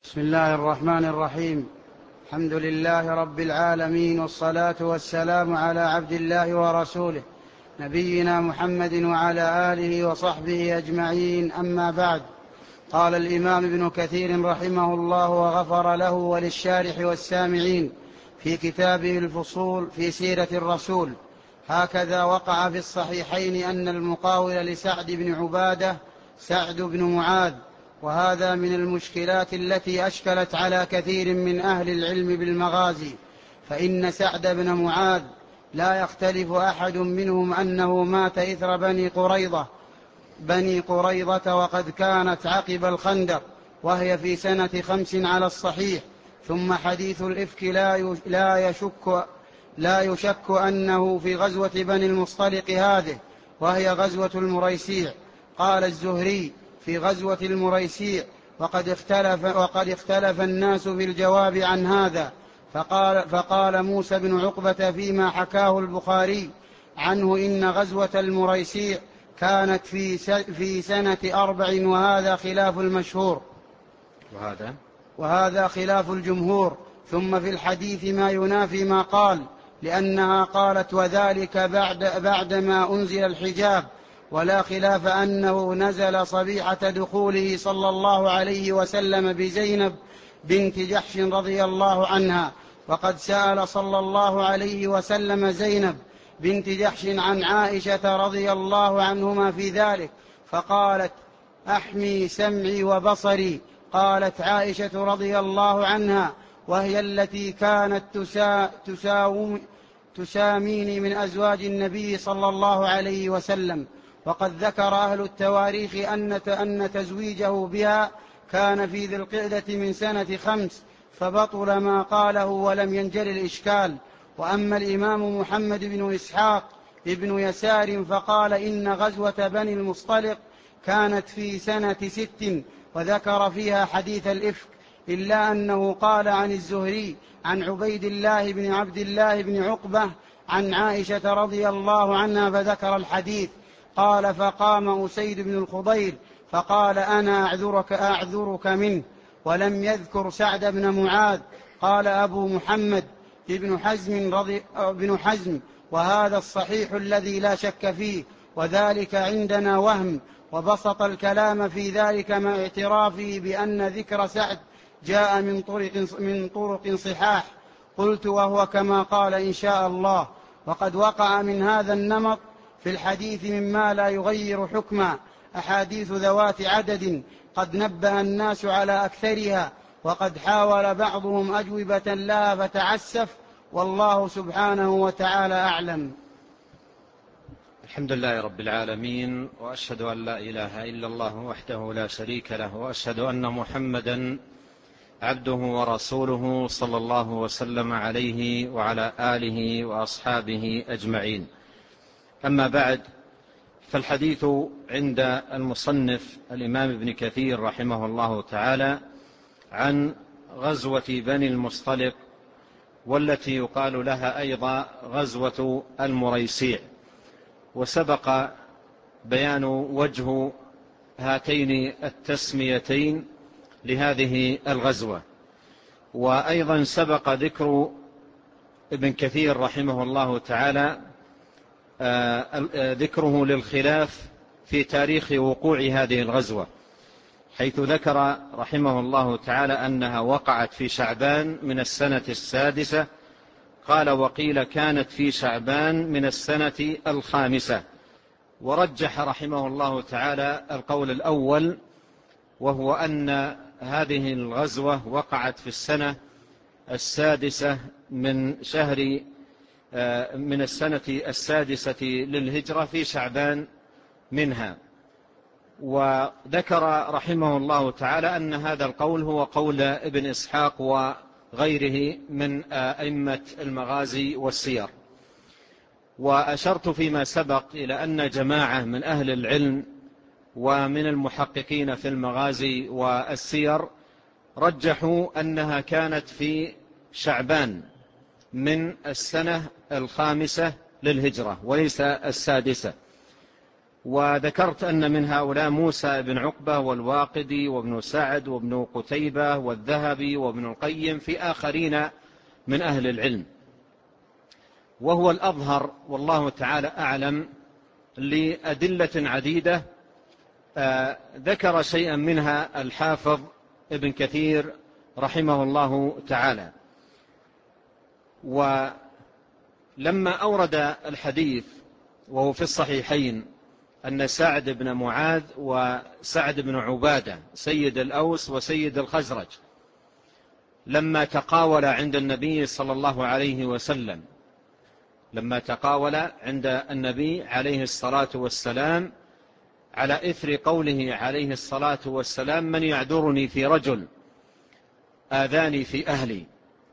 بسم الله الرحمن الرحيم. الحمد لله رب العالمين، والصلاة والسلام على عبد الله ورسوله نبينا محمد وعلى آله وصحبه أجمعين، أما بعد. قال الإمام ابن كثير رحمه الله وغفر له وللشارح والسامعين في كتابه الفصول في سيرة الرسول: هكذا وقع في الصحيحين أن المقاول لسعد بن عبادة سعد بن معاذ، وهذا من المشكلات التي أشكلت على كثير من أهل العلم بالمغازي، فإن سعد بن معاذ لا يختلف أحد منهم أنه مات إثر بني قريظة، وقد كانت عقب الخندق، وهي في سنة 5 على الصحيح. ثم حديث الإفك لا يشك أنه في غزوة بني المصطلق هذه، وهي غزوة المريسيع. قال الزهري في غزوة المريسيع: وقد اختلف الناس في الجواب عن هذا، فقال موسى بن عقبة فيما حكاه البخاري عنه: إن غزوة المريسيع كانت في سنة 4، وهذا خلاف المشهور، وهذا خلاف الجمهور. ثم في الحديث ما ينافي ما قال، لأنها قالت: وذلك بعد ما أنزل الحجاب، ولا خلاف أنه نزل صبيحة دخوله صلى الله عليه وسلم بزينب بنت جحش رضي الله عنها، وقد سأل صلى الله عليه وسلم زينب بنت جحش عن عائشة رضي الله عنهما في ذلك، فقالت: أحمي سمعي وبصري. قالت عائشة رضي الله عنها: وهي التي كانت تساميني من أزواج النبي صلى الله عليه وسلم. وقد ذكر أهل التواريخ أن تزويجه بها كان في ذي القعدة من سنة 5، فبطل ما قاله ولم ينجل الإشكال. وأما الإمام محمد بن إسحاق ابن يسار فقال: إن غزوة بني المصطلق كانت في سنة 6، وذكر فيها حديث الإفك، إلا أنه قال عن الزهري عن عبيد الله بن عبد الله بن عقبة عن عائشة رضي الله عنها فذكر الحديث. قال: فقام أسيد بن الخضير فقال: أنا أعذرك منه. ولم يذكر سعد بن معاذ. قال أبو محمد بن حزم: وهذا الصحيح الذي لا شك فيه، وذلك عندنا وهم. وبسط الكلام في ذلك مع اعترافه بأن ذكر سعد جاء من طرق صحاح. قلت: وهو كما قال إن شاء الله. وقد وقع من هذا النمط في الحديث مما لا يغير حكما أحاديث ذوات عدد قد نبه الناس على أكثرها، وقد حاول بعضهم أجوبة لها فتعسف، والله سبحانه وتعالى أعلم. الحمد لله رب العالمين، وأشهد أن لا إله إلا الله وحده لا شريك له، وأشهد أن محمدا عبده ورسوله صلى الله وسلم عليه وعلى آله وأصحابه أجمعين. أما بعد، فالحديث عند المصنف الإمام ابن كثير رحمه الله تعالى عن غزوة بني المصطلق، والتي يقال لها أيضا غزوة المريسيع. وسبق بيان وجه هاتين التسميتين لهذه الغزوة، وأيضا سبق ذكر ابن كثير رحمه الله تعالى ذكره للخلاف في تاريخ وقوع هذه الغزوة، حيث ذكر رحمه الله تعالى أنها وقعت في شعبان من السنة 6، قال: وقيل كانت في شعبان من السنة 5. ورجح رحمه الله تعالى القول الأول، وهو أن هذه الغزوة وقعت في السنة 6 من السنة 6 للهجرة في شعبان منها. وذكر رحمه الله تعالى أن هذا القول هو قول ابن إسحاق وغيره من أئمة المغازي والسير. وأشرت فيما سبق إلى أن جماعة من أهل العلم ومن المحققين في المغازي والسير رجحوا أنها كانت في شعبان من السنة 5 للهجرة وليس 6. وذكرت أن من هؤلاء موسى بن عقبة والواقدي وابن سعد وابن قتيبة والذهبي وابن القيم في آخرين من أهل العلم. وهو الأظهر والله تعالى أعلم لأدلة عديدة ذكر شيئا منها الحافظ ابن كثير رحمه الله تعالى. ولما أورد الحديث وهو في الصحيحين أن سعد بن معاذ وسعد بن عبادة سيد الأوس وسيد الخزرج لما تقاول عند النبي صلى الله عليه وسلم، لما تقاول عند النبي عليه الصلاة والسلام على إثر قوله عليه الصلاة والسلام: من يعذرني في رجل آذاني في أهلي.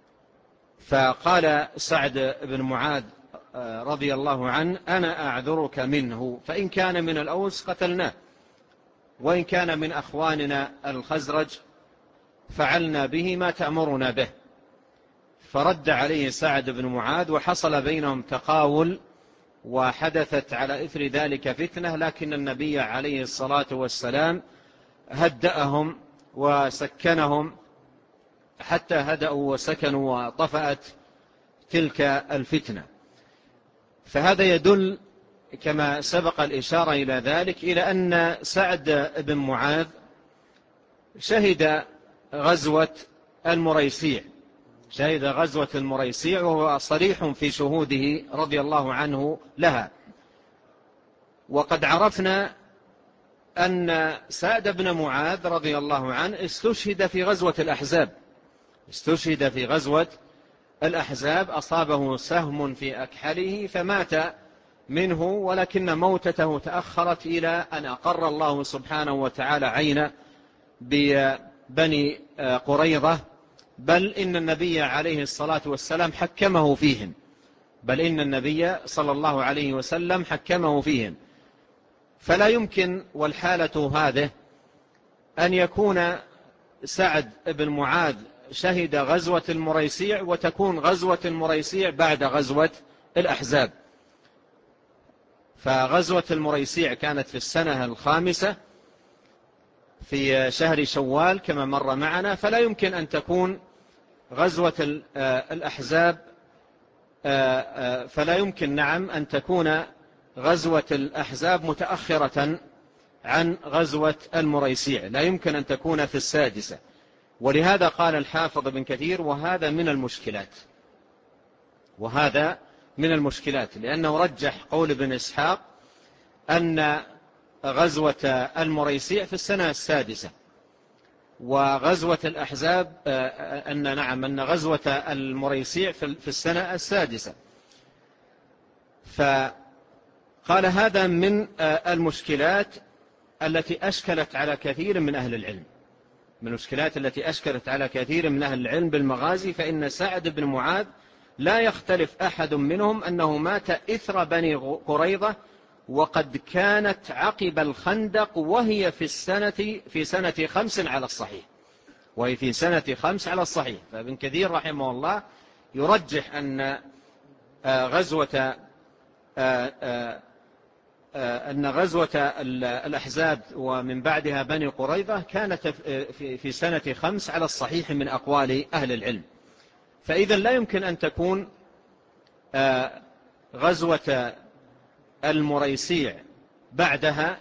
فقال سعد بن معاذ رضي الله عنه: أنا أعذرك منه، فإن كان من الأوس قتلناه، وإن كان من أخواننا الخزرج فعلنا به ما تأمرنا به. فرد عليه سعد بن معاذ وحصل بينهم تقاول، وحدثت على إثر ذلك فتنة، لكن النبي عليه الصلاة والسلام هدأهم وسكنهم حتى هدأوا وسكنوا وطفأت تلك الفتنة. فهذا يدل كما سبق الإشارة إلى ذلك إلى أن سعد بن معاذ شهد غزوة المريسيع، شهد غزوة المريسيع، وهو صريح في شهوده رضي الله عنه لها. وقد عرفنا أن سعد بن معاذ رضي الله عنه استشهد في غزوة الأحزاب، استشهد في غزوة الأحزاب، أصابه سهم في أكحله فمات منه، ولكن موتته تأخرت إلى أن أقر الله سبحانه وتعالى عينه ببني قريظة، بل إن النبي عليه الصلاة والسلام حكمه فيهم، بل إن النبي صلى الله عليه وسلم حكمه فيهم. فلا يمكن والحالة هذه أن يكون سعد بن معاذ شهد غزوة المريسيع وتكون غزوة المريسيع بعد غزوة الأحزاب. فغزوة المريسيع كانت في السنة الخامسة في شهر شوال كما مر معنا، فلا يمكن أن تكون غزوة الأحزاب، فلا يمكن أن تكون غزوة الأحزاب متأخرة عن غزوة المريسيع، لا يمكن أن تكون في السادسة. ولهذا قال الحافظ ابن كثير: وهذا من المشكلات، وهذا من المشكلات، لأنه رجح قول ابن إسحاق أن غزوة المريسيع في السنة السادسة، وغزوة الأحزاب أن غزوة المريسيع في السنة السادسة. فقال هذا من المشكلات التي أشكلت على كثير من أهل العلم، من المشكلات التي أشكلت على كثير من أهل العلم بالمغازي. فإن سعد بن معاذ لا يختلف أحد منهم أنه مات إثر بني قريظة، وقد كانت عقب الخندق، وهي في سنة 5 على الصحيح، وهي في سنة 5 على الصحيح. فابن كثير رحمه الله يرجح أن غزوة الأحزاب ومن بعدها بني قريظة كانت في سنة 5 على الصحيح من أقوال أهل العلم. فإذا لا يمكن أن تكون غزوة المريسيع بعدها،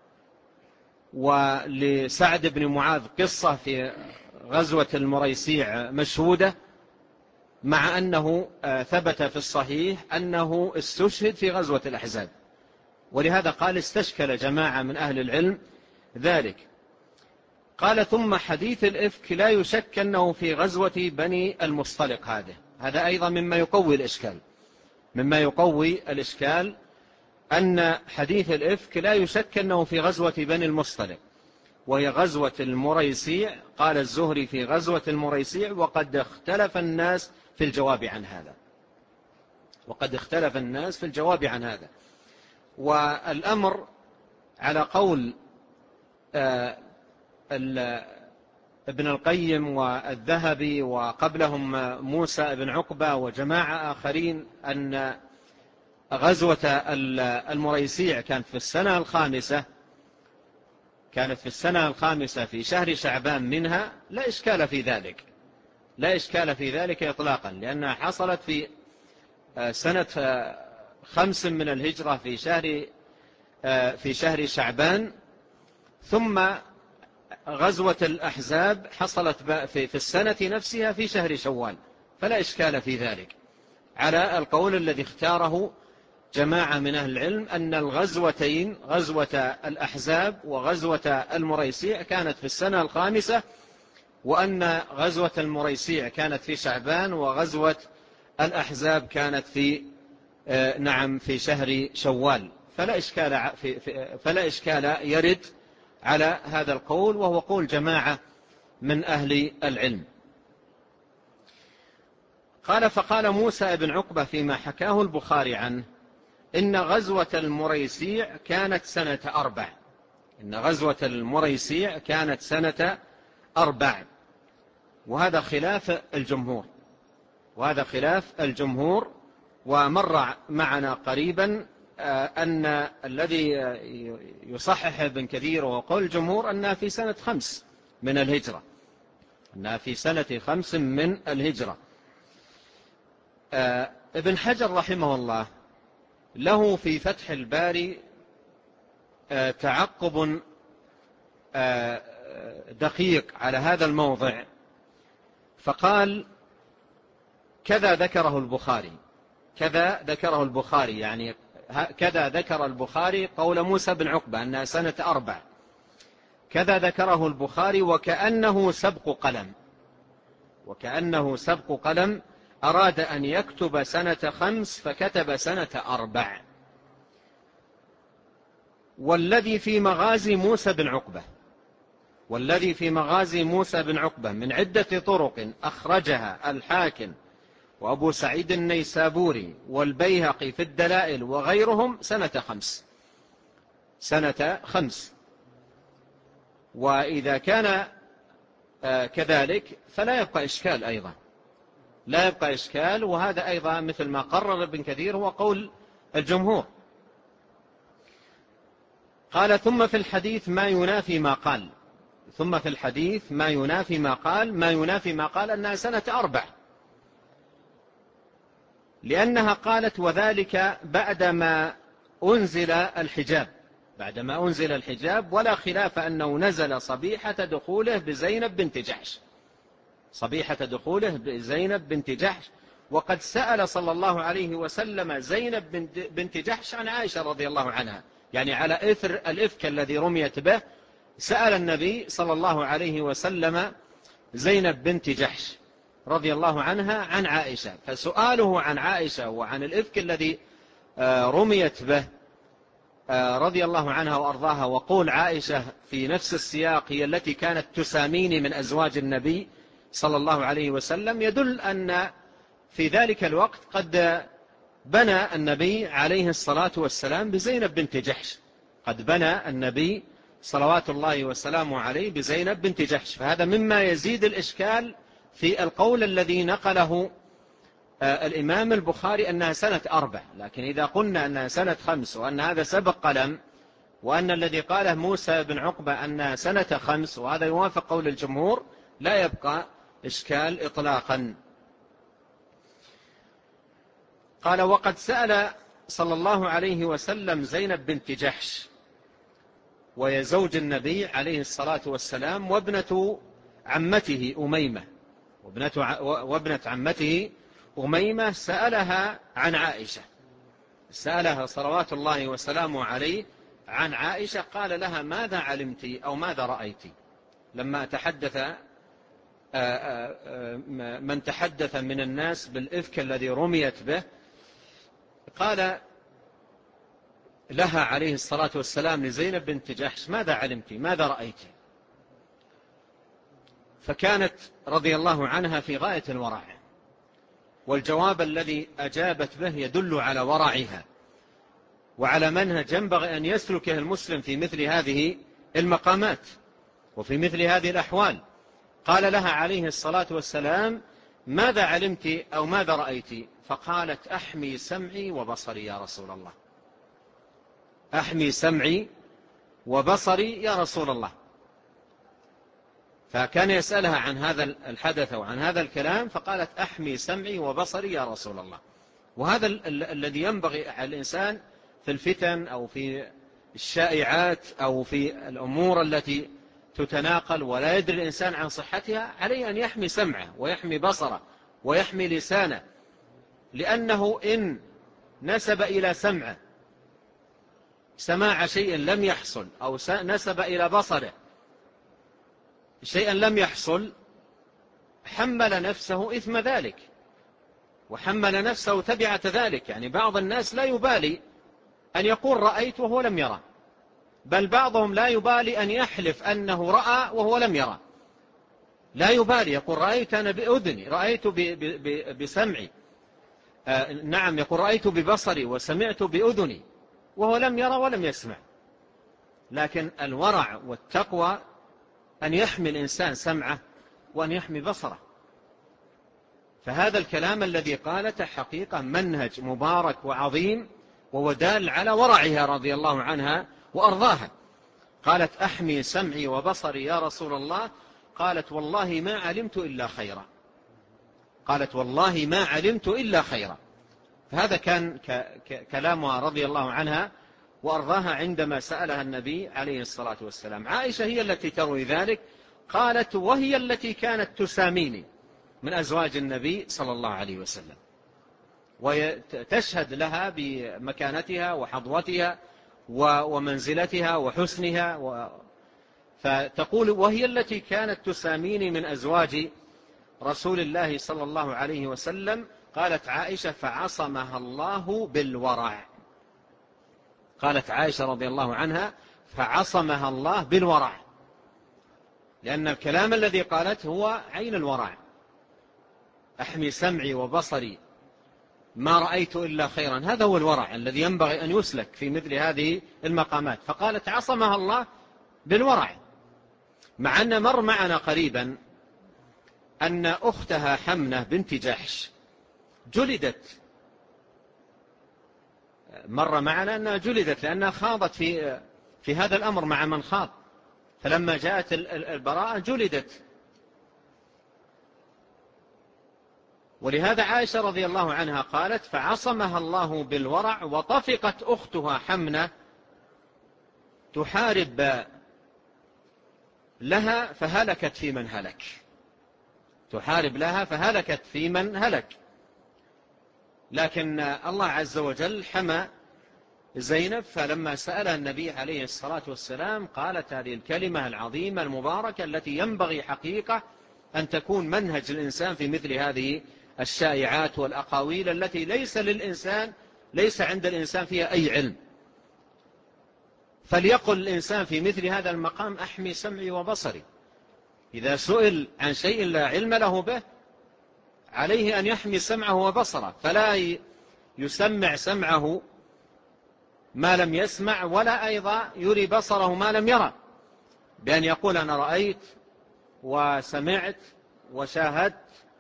ولسعد بن معاذ قصة في غزوة المريسيع مشهودة، مع أنه ثبت في الصحيح أنه استشهد في غزوة الأحزاب. ولهذا قال: استشكل جماعة من أهل العلم ذلك. قال: ثم حديث الإفك لا يشك أنه في غزوة بني المصطلق. هذا أيضا مما يقوي الإشكال، مما يقوي الإشكال أن حديث الإفك لا يشك أنه في غزوة بني المصطلق، وهي غزوة المريسيع. قال الزهري: في غزوة المريسيع، وقد اختلف الناس في الجواب عن هذا، وقد اختلف الناس في الجواب عن هذا. والأمر على قول ابن القيم والذهبي وقبلهم موسى بن عقبة وجماعة آخرين، أن غزوة المريسيع كانت في السنة الخامسة في شهر شعبان منها، لا إشكال في ذلك إطلاقا، لأنها حصلت في سنة 5 من الهجرة في شهر شعبان. ثم غزوة الأحزاب حصلت في السنة نفسها في شهر شوال، فلا إشكال في ذلك، على القول الذي اختاره جماعة من أهل العلم أن الغزوتين، غزوة الأحزاب وغزوة المريسيع، كانت في السنة الخامسة، وأن غزوة المريسيع كانت في شعبان، وغزوة الأحزاب كانت في شهر شوال، فلا إشكال يرد على هذا القول، وهو قول جماعة من أهل العلم. فقال موسى بن عقبة فيما حكاه البخاري عنه: إن غزوة المريسيع كانت سنة 4. وهذا خلاف الجمهور. ومر معنا قريبا أن الذي يصحح ابن كثير وقول الجمهور أنها في سنة 5 من الهجرة. ابن حجر رحمه الله له في فتح الباري تعقب دقيق على هذا الموضع، فقال: كذا ذكره البخاري، يعني كذا ذكر البخاري قول موسى بن عقبة أنها سنة 4، كذا ذكره البخاري وكأنه سبق قلم أراد أن يكتب سنة 5 فكتب سنة 4. والذي في مغازي موسى بن عقبة من عدة طرق أخرجها الحاكم وأبو سعيد النيسابوري والبيهقي في الدلائل وغيرهم سنة 5. وإذا كان كذلك فلا يبقى إشكال وهذا أيضا مثل ما قرر ابن كثير هو قول الجمهور. قال: ثم في الحديث ما ينافي ما قال أنها سنة 4، لأنها قالت: وذلك بعدما أنزل الحجاب، ولا خلاف أنه نزل صبيحة دخوله بزينب بنت جحش، وقد سأل صلى الله عليه وسلم زينب بنت جحش عن عائشة رضي الله عنها، يعني على إثر الإفك الذي رميت به سأل النبي صلى الله عليه وسلم زينب بنت جحش رضي الله عنها عن عائشة. فسؤاله عن عائشة وعن الإفك الذي رميت به رضي الله عنها وأرضاها، وقول عائشة في نفس السياق هي التي كانت تساميني من أزواج النبي صلى الله عليه وسلم، يدل أن في ذلك الوقت قد بنى النبي عليه الصلاة والسلام بزينب بنت جحش، صلوات الله وسلامه عليه بزينب بنت جحش. فهذا مما يزيد الإشكال في القول الذي نقله الإمام البخاري أنها سنة 4. لكن إذا قلنا أنها سنة 5 وأن هذا سبق قلم، وأن الذي قاله موسى بن عقبة أنها سنة 5 وهذا يوافق قول الجمهور، لا يبقى إشكال إطلاقا. قال: وقد سأل صلى الله عليه وسلم زينب بنت جحش، وهي زوج النبي عليه الصلاة والسلام، وابنة عمته أميمة سألها عن عائشة، سألها صلوات الله وسلامه عليه عن عائشة، قال لها: ماذا علمت أو ماذا رأيت؟ لما تحدث من تحدث من الناس بالإفك الذي رميت به، قال لها عليه الصلاة والسلام لزينب بنت جحش: ماذا علمت؟ ماذا رأيت؟ فكانت رضي الله عنها في غاية الورع، والجواب الذي أجابت به يدل على ورعها وعلى منهج ينبغي أن يسلكه المسلم في مثل هذه المقامات وفي مثل هذه الأحوال. قال لها عليه الصلاة والسلام: ماذا علمت أو ماذا رأيت؟ فقالت أحمي سمعي وبصري يا رسول الله. أحمي سمعي وبصري يا رسول الله. فكان يسألها عن هذا الحدث وعن هذا الكلام، فقالت أحمي سمعي وبصري يا رسول الله. وهذا الذي ينبغي على الإنسان في الفتن أو في الشائعات أو في الأمور التي تتناقل ولا يدري الإنسان عن صحتها، عليه أن يحمي سمعه ويحمي بصره ويحمي لسانه، لأنه إن نسب إلى سمعه سماع شيء لم يحصل أو نسب إلى بصره شيئا لم يحصل، حمل نفسه إثم ذلك وحمل نفسه تبعة ذلك. يعني بعض الناس لا يبالي أن يقول رأيت وهو لم يرى، بل بعضهم لا يبالي أن يحلف أنه رأى وهو لم يرى، لا يبالي، يقول رأيت أنا بأذني، رأيت بسمعي، نعم يقول رأيت ببصري وسمعت بأذني، وهو لم يرى ولم يسمع. لكن الورع والتقوى أن يحمي الإنسان سمعه وأن يحمي بصره. فهذا الكلام الذي قالته حقيقة منهج مبارك وعظيم، وودال على ورعها رضي الله عنها وأرضاها. قالت أحمي سمعي وبصري يا رسول الله. قالت والله ما علمت إلا خيرا. قالت والله ما علمت إلا خيرا. فهذا كان كلامها رضي الله عنها وأرضاها عندما سألها النبي عليه الصلاة والسلام. عائشة هي التي تروي ذلك، قالت وهي التي كانت تساميني من أزواج النبي صلى الله عليه وسلم، وتشهد لها بمكانتها وحظوتها ومنزلتها وحسنها، فتقول وهي التي كانت تساميني من أزواج رسول الله صلى الله عليه وسلم. قالت عائشة فعصمها الله بالورع. قالت عائشة رضي الله عنها فعصمها الله بالورع، لأن الكلام الذي قالت هو عين الورع. أحمي سمعي وبصري ما رأيت إلا خيرا، هذا هو الورع الذي ينبغي أن يسلك في مثل هذه المقامات. فقالت عصمها الله بالورع، مع أن مر معنا قريبا أن أختها حمنة بنت جحش جلدت. مر معنا أنها جلدت لأنها خاضت في هذا الأمر مع من خاض، فلما جاءت البراءة جلدت. ولهذا عائشة رضي الله عنها قالت فعصمها الله بالورع. وطفقت أختها حمنة تحارب لها فهلكت في من هلك، تحارب لها فهلكت في من هلك. لكن الله عز وجل حمى زينب، فلما سألها النبي عليه الصلاة والسلام قالت هذه الكلمة العظيمة المباركة التي ينبغي حقيقة أن تكون منهج الإنسان في مثل هذه الشائعات والأقاويل التي ليس عند الإنسان فيها أي علم. فليقل الإنسان في مثل هذا المقام أحمي سمعي وبصري. إذا سئل عن شيء لا علم له به عليه أن يحمي سمعه وبصره، فلا يسمع سمعه ما لم يسمع، ولا أيضا يري بصره ما لم يرى، بأن يقول أنا رأيت وسمعت وشاهدت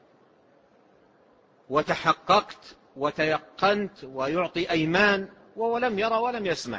وتحققت وتيقنت، ويعطي أيمان وهو لم يرى ولم يسمع.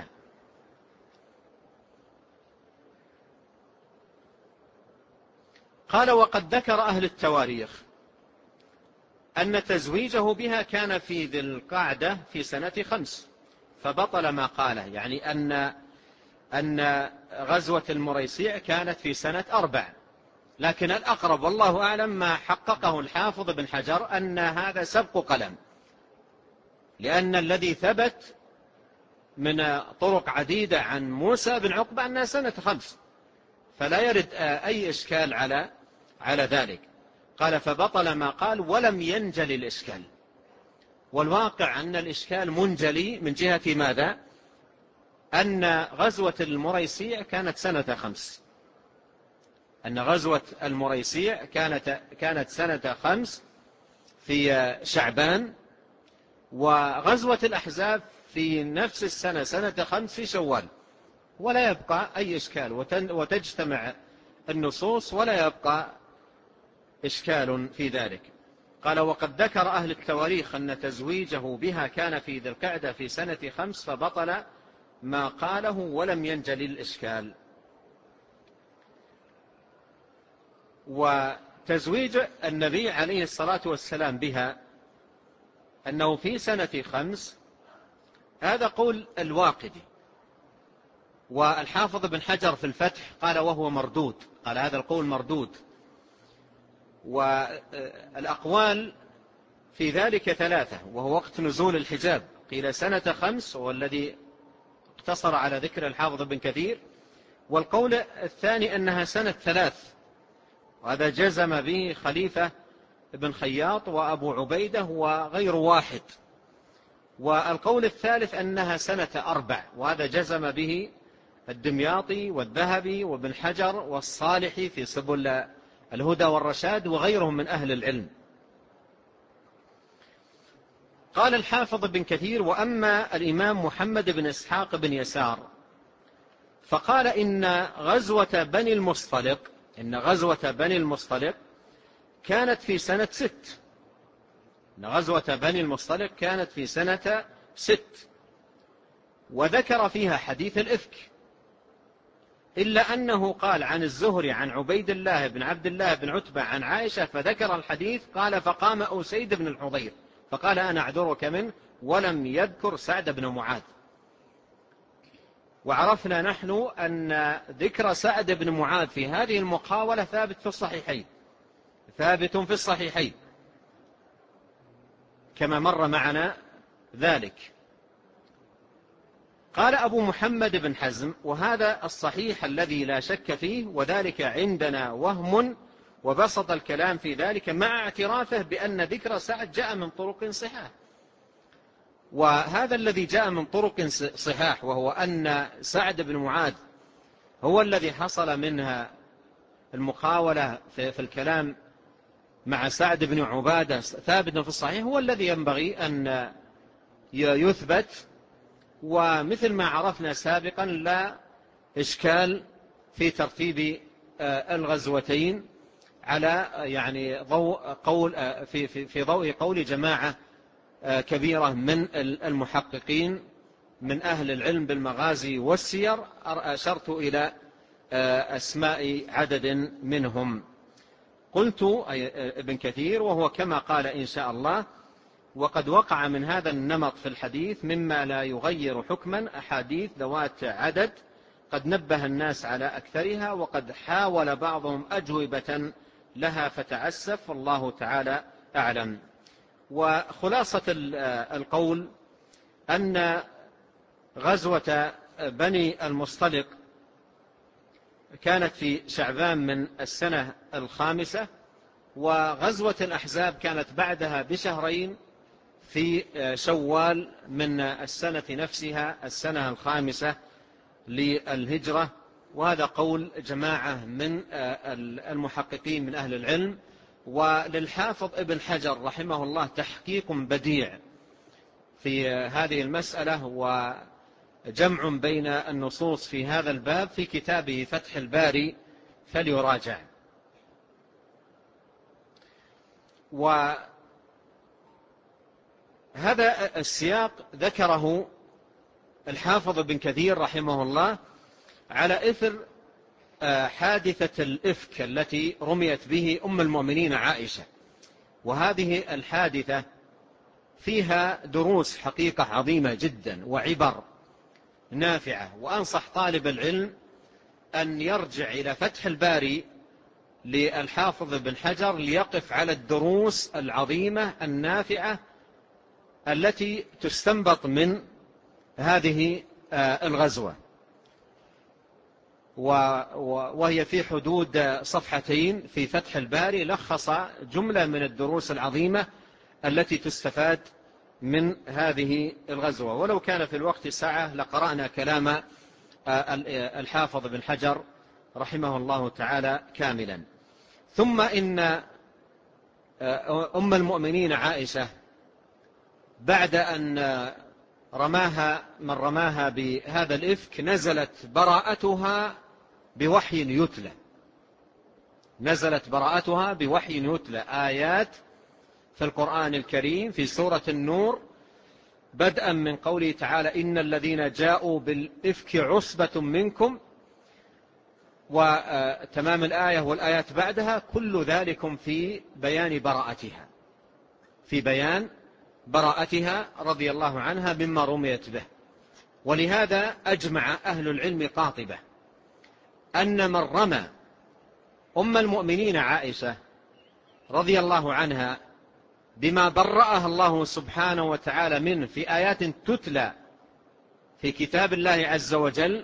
قال وقد ذكر أهل التواريخ أن تزويجه بها كان في ذي القعدة في سنة 5، فبطل ما قاله، يعني أن غزوة المريسيع كانت في سنة 4، لكن الأقرب والله أعلم ما حققه الحافظ بن حجر أن هذا سبق قلم، لأن الذي ثبت من طرق عديدة عن موسى بن عقبة أنها سنة 5، فلا يرد أي إشكال على ذلك. قال فبطل ما قال ولم ينجل الإشكال، والواقع أن الإشكال منجلي من جهة ماذا؟ أن غزوة المريسيع كانت سنة 5، أن غزوة المريسيع كانت سنة 5 في شعبان، وغزوة الأحزاب في نفس السنة سنة 5 في شوال، ولا يبقى أي إشكال، وتجتمع النصوص ولا يبقى إشكال في ذلك. قال: وقد ذكر أهل التواريخ أن تزويجه بها كان في ذي القعدة في سنة 5 فبطل ما قاله ولم ينجل الإشكال. وتزويج النبي عليه الصلاة والسلام بها أنه في سنة 5 هذا قول الواقدي، والحافظ بن حجر في الفتح قال وهو مردود، قال هذا القول مردود. والأقوال في ذلك 3، وهو وقت نزول الحجاب، قيل سنة 5 والذي اقتصر على ذكر الحافظ بن كثير، والقول الثاني أنها سنة 3، وهذا جزم به خليفة بن خياط وأبو عبيدة وغير واحد. والقول الثالث أنها سنة 4، وهذا جزم به الدمياطي والذهبي وابن حجر والصالحي في سبل الهدى والرشاد وغيرهم من أهل العلم. قال الحافظ بن كثير: وأما الإمام محمد بن إسحاق بن يسار فقال إن غزوة بني المصطلق كانت في سنة 6، إن غزوة بني المصطلق كانت في سنة 6، وذكر فيها حديث الإفك، إلا أنه قال عن الزهري عن عبيد الله بن عبد الله بن عتبة عن عائشة فذكر الحديث، قال: فقام أسيد بن الحضير فقال: أنا أعذرك منه، ولم يذكر سعد بن معاذ. وعرفنا نحن أن ذكر سعد بن معاذ في هذه المقاولة ثابت في الصحيحين كما مر معنا ذلك. قال أبو محمد بن حزم: وهذا الصحيح الذي لا شك فيه، وذلك عندنا وهم، وبسط الكلام في ذلك مع اعترافه بأن ذكر سعد جاء من طرق صحاح. وهذا الذي جاء من طرق صحاح، وهو أن سعد بن معاذ هو الذي حصل منها المقاولة في الكلام مع سعد بن عبادة ثابت في الصحيح، هو الذي ينبغي أن يثبت. ومثل ما عرفنا سابقا لا إشكال في ترتيب الغزوتين على يعني في ضوء قول جماعة كبيرة من المحققين من أهل العلم بالمغازي والسير، أشرت إلى أسماء عدد منهم. قلت ابن كثير: وهو كما قال إن شاء الله، وقد وقع من هذا النمط في الحديث مما لا يغير حكما أحاديث ذوات عدد قد نبه الناس على أكثرها، وقد حاول بعضهم أجوبة لها فتعسف، والله تعالى أعلم. وخلاصة القول أن غزوة بني المصطلق كانت في شعبان من السنة 5، وغزوة الأحزاب كانت بعدها بشهرين في شوال من السنة نفسها، السنة 5 للهجرة. وهذا قول جماعة من المحققين من أهل العلم. وللحافظ ابن حجر رحمه الله تحقيق بديع في هذه المسألة وجمع بين النصوص في هذا الباب في كتابه فتح الباري، فليراجع. وهذا السياق ذكره الحافظ ابن كثير رحمه الله على إثر حادثة الإفك التي رميت به أم المؤمنين عائشة. وهذه الحادثة فيها دروس حقيقة عظيمة جدا وعبر نافعة، وأنصح طالب العلم أن يرجع إلى فتح الباري للحافظ ابن حجر ليقف على الدروس العظيمة النافعة التي تستنبط من هذه الغزوة، وهي في حدود صفحتين في فتح الباري، لخص جملة من الدروس العظيمة التي تستفاد من هذه الغزوة. ولو كان في الوقت ساعة لقرأنا كلام الحافظ بن حجر رحمه الله تعالى كاملا. ثم إن أم المؤمنين عائشة بعد أن رماها بهذا الإفك نزلت براءتها بوحي يتلى، آيات في القرآن الكريم في سورة النور، بدءا من قوله تعالى: إن الذين جاءوا بالإفك عصبة منكم، وتمام الآية والآيات بعدها، كل ذلك في بيان براءتها، في بيان براءتها رضي الله عنها مما رميت به. ولهذا أجمع أهل العلم قاطبة أن من رمى أم المؤمنين عائشة رضي الله عنها بما برأها الله سبحانه وتعالى منه في آيات تتلى في كتاب الله عز وجل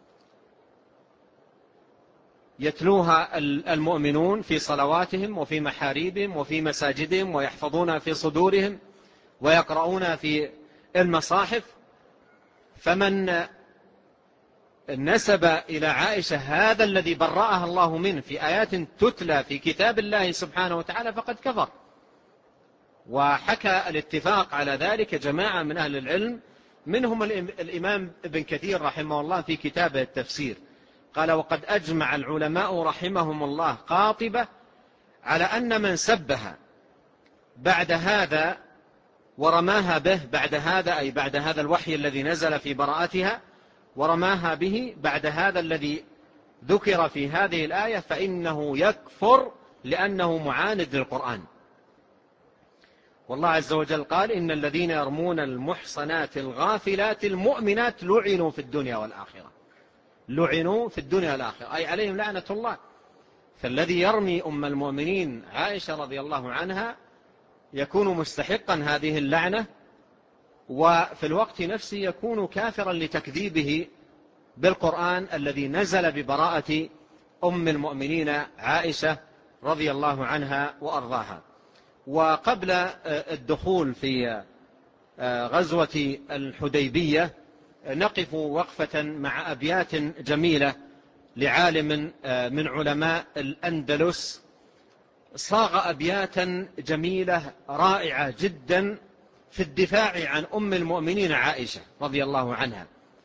يتلوها المؤمنون في صلواتهم وفي محاريبهم وفي مساجدهم، ويحفظون في صدورهم ويقرؤون في المصاحف، فمن نسب إلى عائشة هذا الذي برأها الله منه في آيات تتلى في كتاب الله سبحانه وتعالى فقد كفر. وحكى الاتفاق على ذلك جماعة من أهل العلم، منهم الإمام ابن كثير رحمه الله في كتابه التفسير، قال: وقد أجمع العلماء رحمهم الله قاطبة على أن من سبها بعد هذا ورماها به بعد هذا، أي بعد هذا الوحي الذي نزل في براءتها، ورماها به بعد هذا الذي ذكر في هذه الآية، فإنه يكفر لأنه معاند للقرآن. والله عز وجل قال: إن الذين يرمون المحصنات الغافلات المؤمنات لعنوا في الدنيا والآخرة. لعنوا في الدنيا والآخرة أي عليهم لعنة الله. فالذي يرمي أم المؤمنين عائشة رضي الله عنها يكون مستحقا هذه اللعنة، وفي الوقت نفسه يكون كافرا لتكذيبه بالقرآن الذي نزل ببراءة أم المؤمنين عائشة رضي الله عنها وأرضاها. وقبل الدخول في غزوة الحديبية نقف وقفة مع أبيات جميلة لعالم من علماء الأندلس، صاغ أبياتا جميلة رائعة جدا في الدفاع عن أم المؤمنين عائشة رضي الله عنها،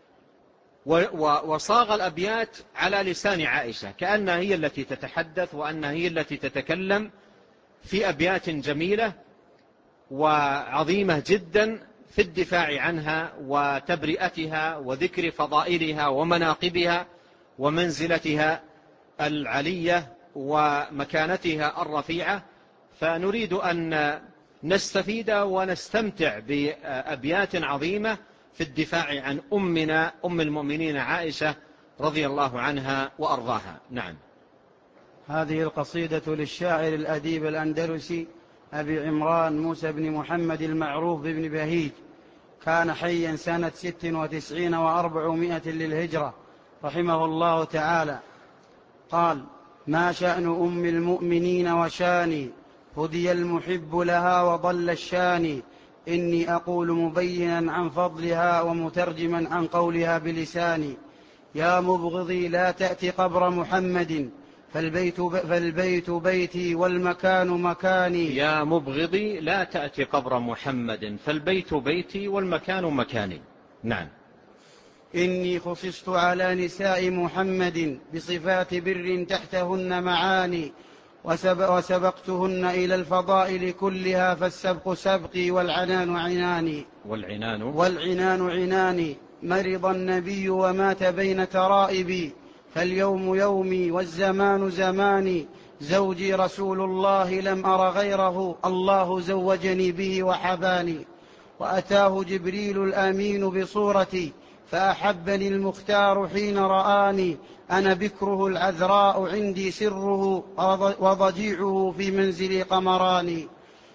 وصاغ الأبيات على لسان عائشة كأنها هي التي تتحدث وأنها هي التي تتكلم، في أبيات جميلة وعظيمة جدا في الدفاع عنها وتبرئتها وذكر فضائلها ومناقبها ومنزلتها العلية ومكانتها الرفيعة. فنريد أن نستفيد ونستمتع بأبيات عظيمة في الدفاع عن أمنا أم المؤمنين عائشة رضي الله عنها وأرضاها. نعم. هذه القصيدة للشاعر الأديب الأندلسي أبي عمران موسى بن محمد المعروف بن بهيج، كان حيا سنة 96 و400 للهجرة رحمه الله تعالى. قال: ما شأن أم المؤمنين وشاني، هدي المحب لها وضل الشاني، إني أقول مبينا عن فضلها ومترجما عن قولها بلساني. يا مبغضي لا تأتي قبر محمد، فالبيت بيتي والمكان مكاني. يا مبغضي لا تأتي قبر محمد، فالبيت بيتي والمكان مكاني. نعم. إني خصصت على نساء محمد بصفات بر تحتهن معاني، وسبقتهن إلى الفضائل كلها، فالسبق سبقي والعنان عناني. والعنان عناني. مرض النبي ومات بين ترائبي، فاليوم يومي والزمان زماني. زوجي رسول الله لم أر غيره، الله زوجني به وحباني. وأتاه جبريل الأمين بصورتي، فأحبني المختار حين رآني. أنا بكره العذراء عندي سره، وضجيعه في منزلي قمراني.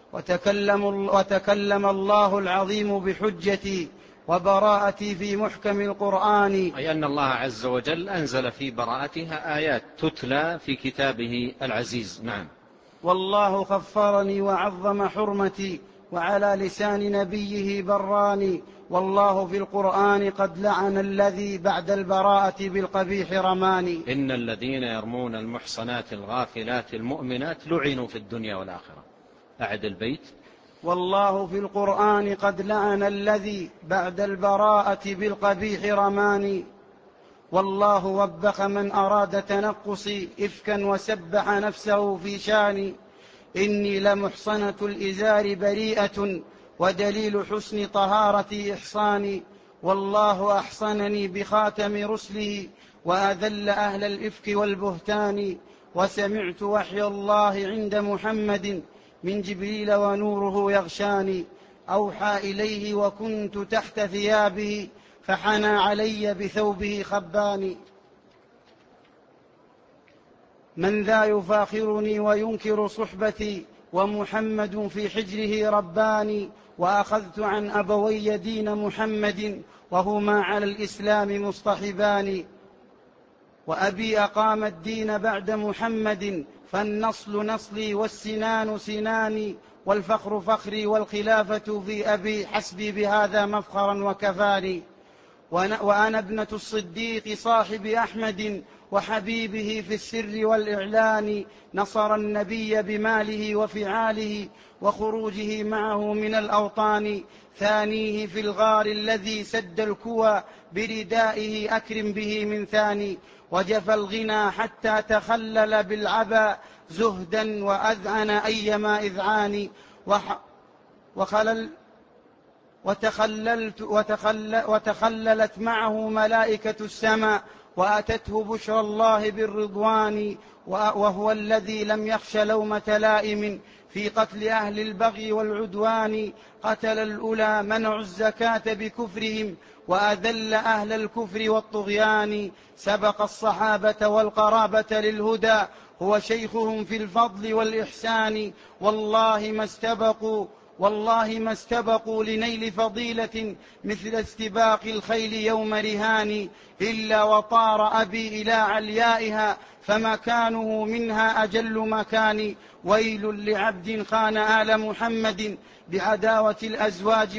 وتكلم الله العظيم بحجتي وبراءتي في محكم القرآن. أي أن الله عز وجل أنزل في براءتها آيات تتلى في كتابه العزيز. نعم. والله خفرني وعظم حرمتي، وعلى لسان نبيه براني. والله في القرآن قد لعن الذي بعد البراءة بالقبيح رماني. إن الذين يرمون المحصنات الغافلات المؤمنات لعنوا في الدنيا والآخرة. أعد البيت. والله في القرآن قد لعن الذي بعد البراءة بالقبيح رماني. والله وبخ من أراد تنقصي إفكا وسبح نفسه في شاني. إني لمحصنة الإزار بريئة ودليل حسن طهارتي إحصاني، والله أحصنني بخاتم رسله وأذل أهل الإفك والبهتان. وسمعت وحي الله عند محمد من جبريل ونوره يغشاني، أوحى إليه وكنت تحت ثيابه فحنى علي بثوبه خباني. من ذا يفاخرني وينكر صحبتي ومحمد في حجره رباني، وأخذت عن أبوي دين محمد وهما على الإسلام مصطحبان. وأبي أقام الدين بعد محمد فالنصل نصلي والسنان سناني، والفخر فخري والخلافة في أبي حسبي بهذا مفخرا وكفاني. وأنا ابنة الصديق صاحب أحمد وحبيبه في السر والإعلان، نصر النبي بماله وفعاله وخروجه معه من الأوطان، ثانيه في الغار الذي سد الكوى بردائه أكرم به من ثاني، وجفى الغنى حتى تخلل بالعبا زهدا وأذعن أيما إذعان، وتخللت معه ملائكة السماء وأتته بشرى الله بالرضوان، وهو الذي لم يخش لومة لائم في قتل أهل البغي والعدوان، قتل الأولى منعوا الزكاة بكفرهم وأذل أهل الكفر والطغيان، سبق الصحابة والقرابة للهدى هو شيخهم في الفضل والإحسان، والله ما استبقوا لنيل فضيلة مثل استباق الخيل يوم رهان، إلا وطار أبي إلى عليائها فمكانه منها أجل مكان. ويل لعبد خان آل محمد بعداوة الأزواج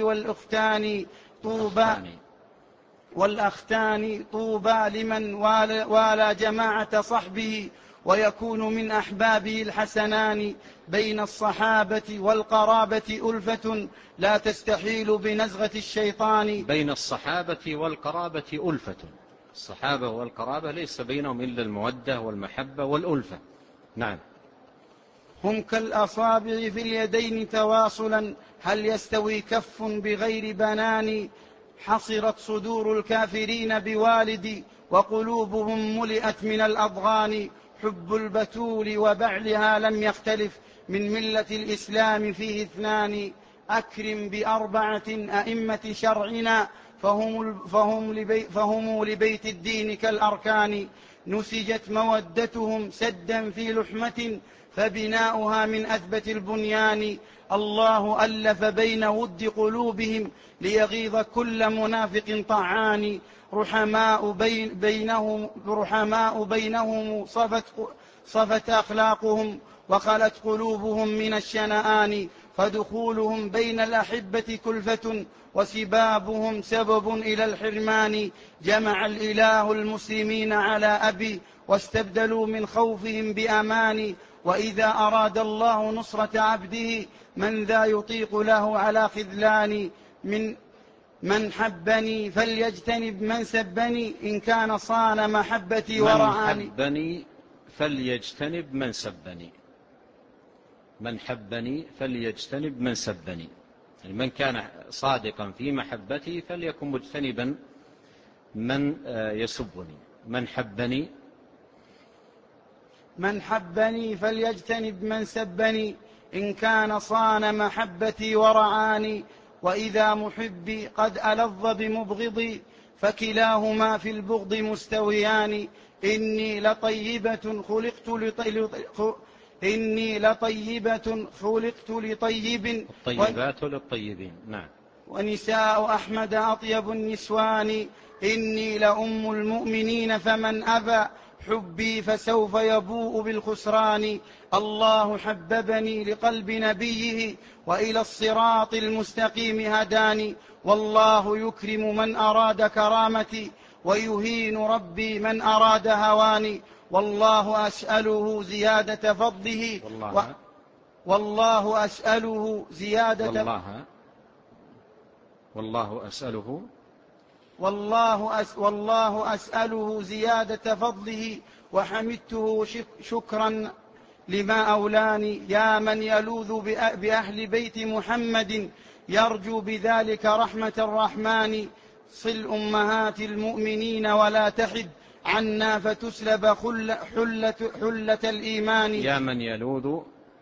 والأختان طوبى لمن والى جماعة صحبه ويكون من أحبابه الحسنان. بين الصحابة والقرابة ألفة لا تستحيل بنزغة الشيطان. بين الصحابة والقرابة ألفة، الصحابة والقرابة ليس بينهم إلا المودة والمحبة والألفة. نعم. هم كالأصابع في اليدين تواصلا هل يستوي كف بغير بنان، حصرت صدور الكافرين بوالدي وقلوبهم ملئت من الأضغان، حب البتول وبعلها لم يختلف من ملة الإسلام فيه اثنان، أكرم بأربعة أئمة شرعنا فهم لبيت الدين كالأركان، نسجت مودتهم سدا في لحمة فبناؤها من أثبت البنيان، الله ألف بين ود قلوبهم ليغيظ كل منافق طعان، رحماء بينهم صفت أخلاقهم وخلت قلوبهم من الشنآن، فدخولهم بين الأحبة كلفة وسبابهم سبب إلى الحرمان، جمع الإله المسلمين على أبي واستبدلوا من خوفهم بأمان، وإذا أراد الله نصرة عبده من ذا يطيق له على خذلان، من حبني فليجتنب من سبني إن كان صان محبتي ورعاني. من حبني فليجتنب من سبني، من حبني فليجتنب من سبني، يعني من كان صادقا في محبتي فليكن مجتنبا من يسبني. من حبني فليجتنب من سبني إن كان صان محبتي ورعاني، وإذا محبي قد ألظ بمبغضي فكلاهما في البغض مستويان، إني لطيبة خلقت لطيب الطيبات للطيبين. نعم. ونساء أحمد أطيب النسوان، إني لأم المؤمنين فمن أبى حبي فسوف يبوء بالخسران، الله حببني لقلب نبيه وإلى الصراط المستقيم هداني، والله يكرم من أراد كرامتي ويهين ربي من أراد هواني، والله أسأله زيادة فضله والله أسأله زيادة فضله وحمدته لما أولاني يا من يلوذ بأهل بيت محمد يرجو بذلك رحمة الرحمن صل أمهات المؤمنين ولا تحد عنا فتسلب حلة الإيمان. يا من يلوذ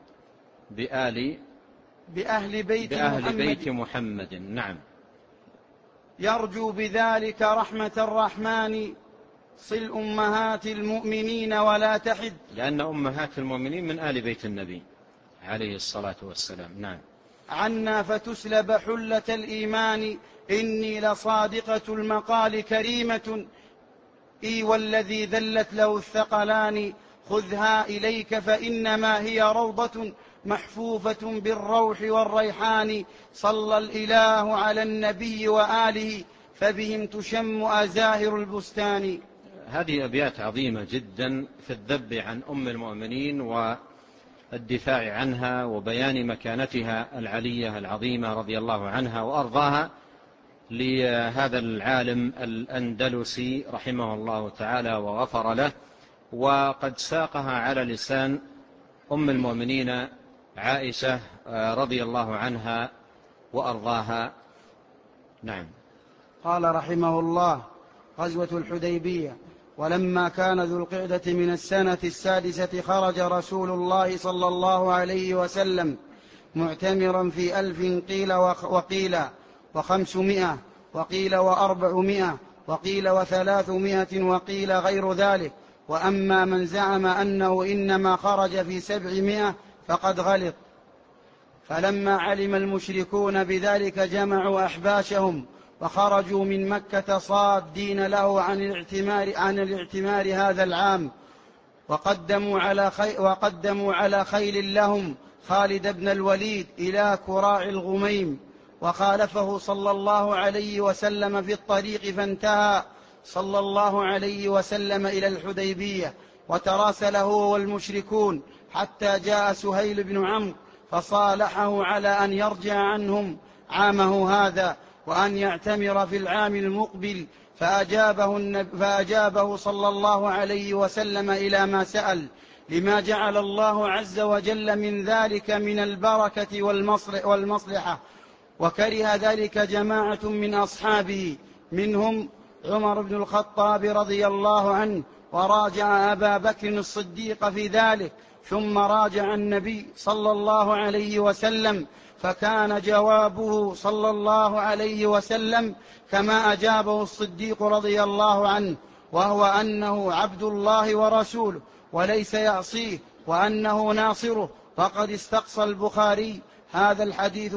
بأهل بيت محمد. نعم. يرجو بذلك رحمة الرحمن صل أمهات المؤمنين ولا تحد، لأن أمهات المؤمنين من آل بيت النبي عليه الصلاة والسلام. نعم. عنا فتسلب حلة الإيمان إني لصادقة المقال كريمة والذي ذلت له الثقلان خذها إليك فإنما هي روضة محفوفة بالروح والريحان صلى الإله على النبي وآله فبهم تشم أزاهر البستان. هذه أبيات عظيمة جدا في الذب عن أم المؤمنين والدفاع عنها وبيان مكانتها العلية العظيمة رضي الله عنها وأرضاها لهذا العالم الأندلسي رحمه الله تعالى وغفر له، وقد ساقها على لسان أم المؤمنين عائشة رضي الله عنها وأرضاها. نعم. قال رحمه الله: غزوة الحديبية. ولما كان ذو القعدة من السنة 6 خرج رسول الله صلى الله عليه وسلم معتمرا في 1000 قيل وقيل 500 وقيل 400 وقيل 300 وقيل غير ذلك. وأما من زعم أنه إنما خرج في 700 فقد غلط. فلما علم المشركون بذلك جمعوا أحباشهم وخرجوا من مكة صادين له عن الاعتمار هذا العام، وقدموا على خيل لهم خالد بن الوليد إلى كراع الغميم، وخالفه صلى الله عليه وسلم في الطريق فانتهى صلى الله عليه وسلم إلى الحديبية، وتراسله والمشركون حتى جاء سهيل بن عمرو فصالحه على أن يرجع عنهم عامه هذا وأن يعتمر في العام المقبل، فأجابه صلى الله عليه وسلم إلى ما سأل لما جعل الله عز وجل من ذلك من البركة والمصلحة. وكره ذلك جماعة من أصحابه منهم عمر بن الخطاب رضي الله عنه، وراجع أبا بكر الصديق في ذلك، ثم راجع النبي صلى الله عليه وسلم، فكان جوابه صلى الله عليه وسلم كما أجابه الصديق رضي الله عنه، وهو أنه عبد الله ورسوله وليس يعصيه، وأنه ناصره. فقد استقصى البخاري هذا الحديث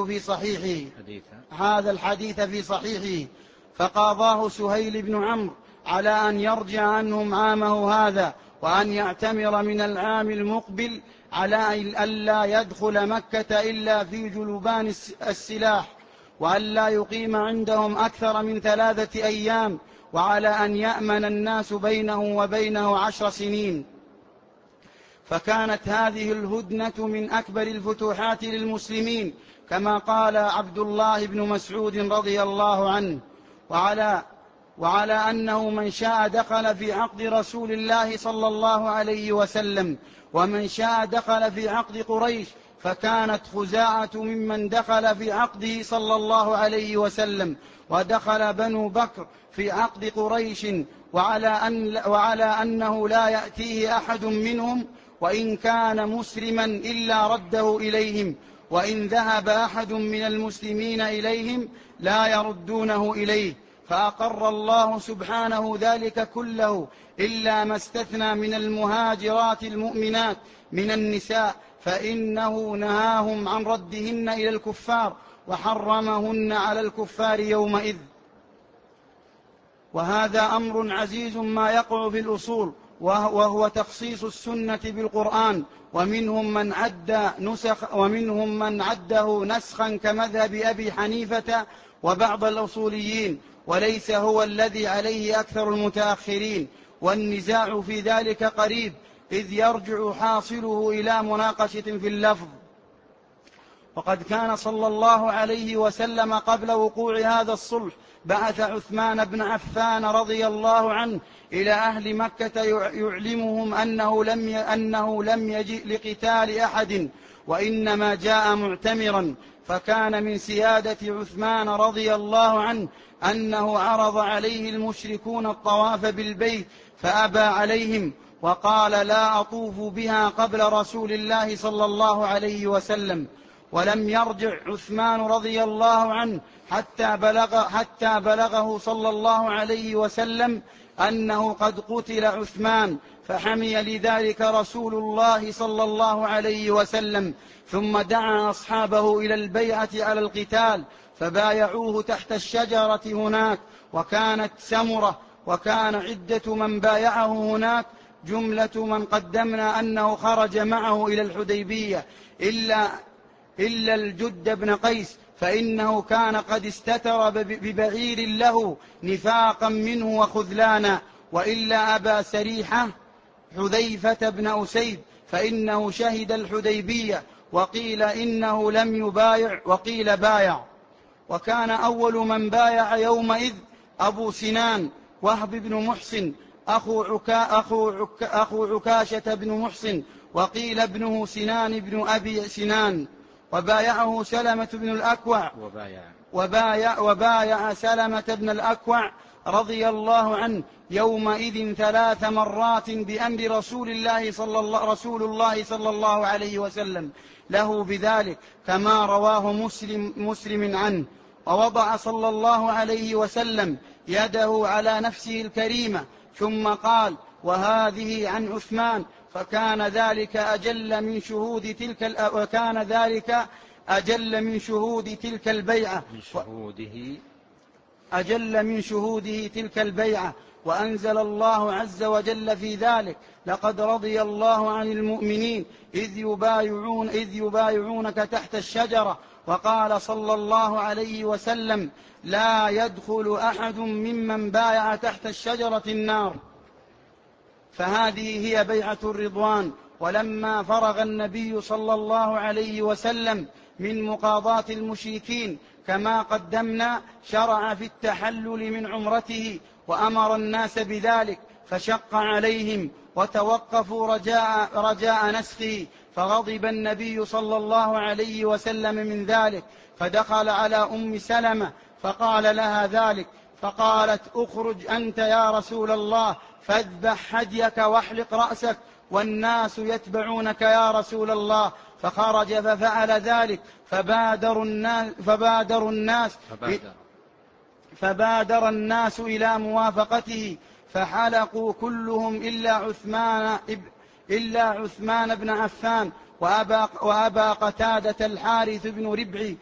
في صحيحه فقاضاه سهيل بن عمرو على أن يرجع عنهم عامه هذا وأن يعتمر من العام المقبل، على ألا يدخل مكة إلا في جلبان السلاح، وألا يقيم عندهم أكثر من 3 أيام، وعلى أن يأمن الناس بينه وبينه 10 سنين. فكانت هذه الهدنة من أكبر الفتوحات للمسلمين كما قال عبد الله بن مسعود رضي الله عنه. وعلى أنه من شاء دخل في عقد رسول الله صلى الله عليه وسلم، ومن شاء دخل في عقد قريش، فكانت خزاعة ممن دخل في عقده صلى الله عليه وسلم، ودخل بنو بكر في عقد قريش، وعلى أنه لا يأتيه أحد منهم وإن كان مسلما إلا رده إليهم، وإن ذهب أحد من المسلمين إليهم لا يردونه إليه. فأقر الله سبحانه ذلك كله إلا ما استثنى من المهاجرات المؤمنات من النساء، فإنه نهاهم عن ردهن إلى الكفار وحرمهن على الكفار يومئذ. وهذا أمر عزيز ما يقع في الأصول، وهو تخصيص السنة بالقرآن، ومنهم من عده نسخا كمذهب أبي حنيفة وبعض الأصوليين، وليس هو الذي عليه أكثر المتأخرين، والنزاع في ذلك قريب، إذ يرجع حاصله إلى مناقشة في اللفظ. وقد كان صلى الله عليه وسلم قبل وقوع هذا الصلح بعث عثمان بن عفان رضي الله عنه إلى أهل مكة يعلمهم أنه لم يجئ لقتال أحد، وإنما جاء معتمرا. فكان من سيادة عثمان رضي الله عنه أنه عرض عليه المشركون الطواف بالبيت فأبى عليهم، وقال: لا أطوف بها قبل رسول الله صلى الله عليه وسلم. ولم يرجع عثمان رضي الله عنه حتى بلغه صلى الله عليه وسلم أنه قد قتل عثمان، فحمي لذلك رسول الله صلى الله عليه وسلم، ثم دعا أصحابه إلى البيعة على القتال، فبايعوه تحت الشجرة هناك، وكانت سمرة. وكان عدة من بايعه هناك جملة من قدمنا أنه خرج معه إلى الحديبية إلا الجد بن قيس، فإنه كان قد استتر ببعير له نفاقا منه وخذلانا، وإلا أبا سريحة حذيفة بن أسيد، فإنه شهد الحديبية، وقيل إنه لم يبايع وقيل بايع. وكان أول من بايع يومئذ أبو سنان وهب بن محسن أخو عكاشة بن محسن، وقيل ابنه سنان بن أبي سنان. وبايعه سلمة بن الأكوع وبايع سلمة بن الأكوع رضي الله عنه يومئذ 3 مرات بأمر رسول الله صلى الله عليه وسلم له بذلك، كما رواه مسلم عنه. ووضع صلى الله عليه وسلم يده على نفسه الكريمة ثم قال: وهذه عن عثمان. فكان ذلك أجل من شهود تلك البيعة تلك البيعة. وأنزل الله عز وجل في ذلك: لقد رضي الله عن المؤمنين إذ يبايعونك تحت الشجرة. وقال صلى الله عليه وسلم: لا يدخل أحد ممن بايع تحت الشجرة النار. فهذه هي بيعة الرضوان. ولما فرغ النبي صلى الله عليه وسلم من مقاضاة المشركين كما قدمنا، شرع في التحلل من عمرته وأمر الناس بذلك، فشق عليهم وتوقفوا رجاء نسخه، فغضب النبي صلى الله عليه وسلم من ذلك، فدخل على أم سلمة فقال لها ذلك، فقالت: اخرج أنت يا رسول الله فاذبح هديك واحلق رأسك والناس يتبعونك يا رسول الله. فخرج ففعل ذلك، فبادر الناس إلى موافقته، فحلقوا كلهم إلا عثمان بن عفان وأبا قتادة الحارث بن ربعي،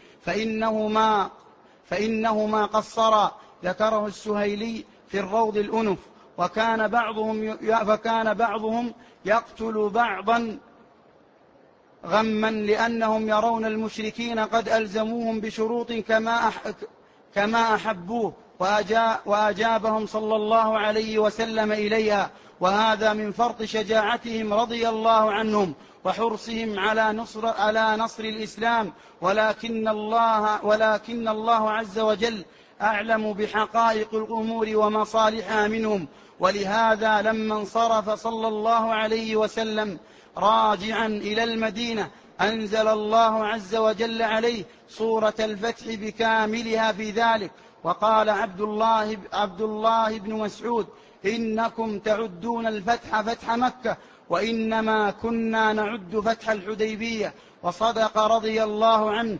فإنهما قصرا. ذكره السهيلي في الروض الأنف. وكان بعضهم يقتل بعضا غما لأنهم يرون المشركين قد ألزموهم بشروط كما أحبوه، وأجابهم صلى الله عليه وسلم إليها. وهذا من فرط شجاعتهم رضي الله عنهم وحرصهم على نصر الإسلام، ولكن الله عز وجل أعلم بحقائق الأمور ومصالحها منهم. ولهذا لما انصرف صلى الله عليه وسلم راجعا إلى المدينة، أنزل الله عز وجل عليه سورة الفتح بكاملها في ذلك. وقال عبد الله بن مسعود: إنكم تعدون الفتح فتح مكة، وإنما كنا نعد فتح الحديبية. وصدق رضي الله عنه.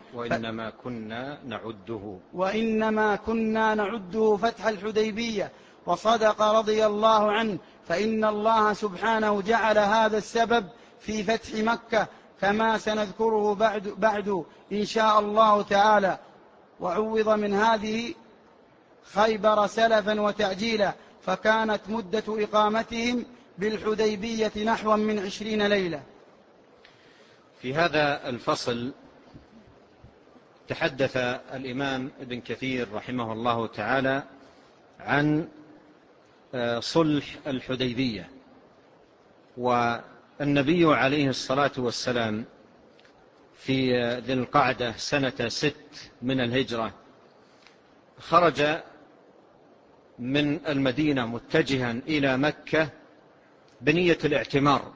وإنما كنا نعده فتح الحديبية. وصدق رضي الله عنه، فإن الله سبحانه جعل هذا السبب في فتح مكة، كما سنذكره بعد إن شاء الله تعالى. وعوض من هذه خيبر سلفا وتعجيلا، فكانت مدة إقامتهم بالحديبية نحو من 20 ليلة. في هذا الفصل تحدث الإمام ابن كثير رحمه الله تعالى عن صلح الحديبية. والنبي عليه الصلاة والسلام في ذي القعدة سنة 6 من الهجرة خرج من المدينة متجها إلى مكة بنية الاعتمار.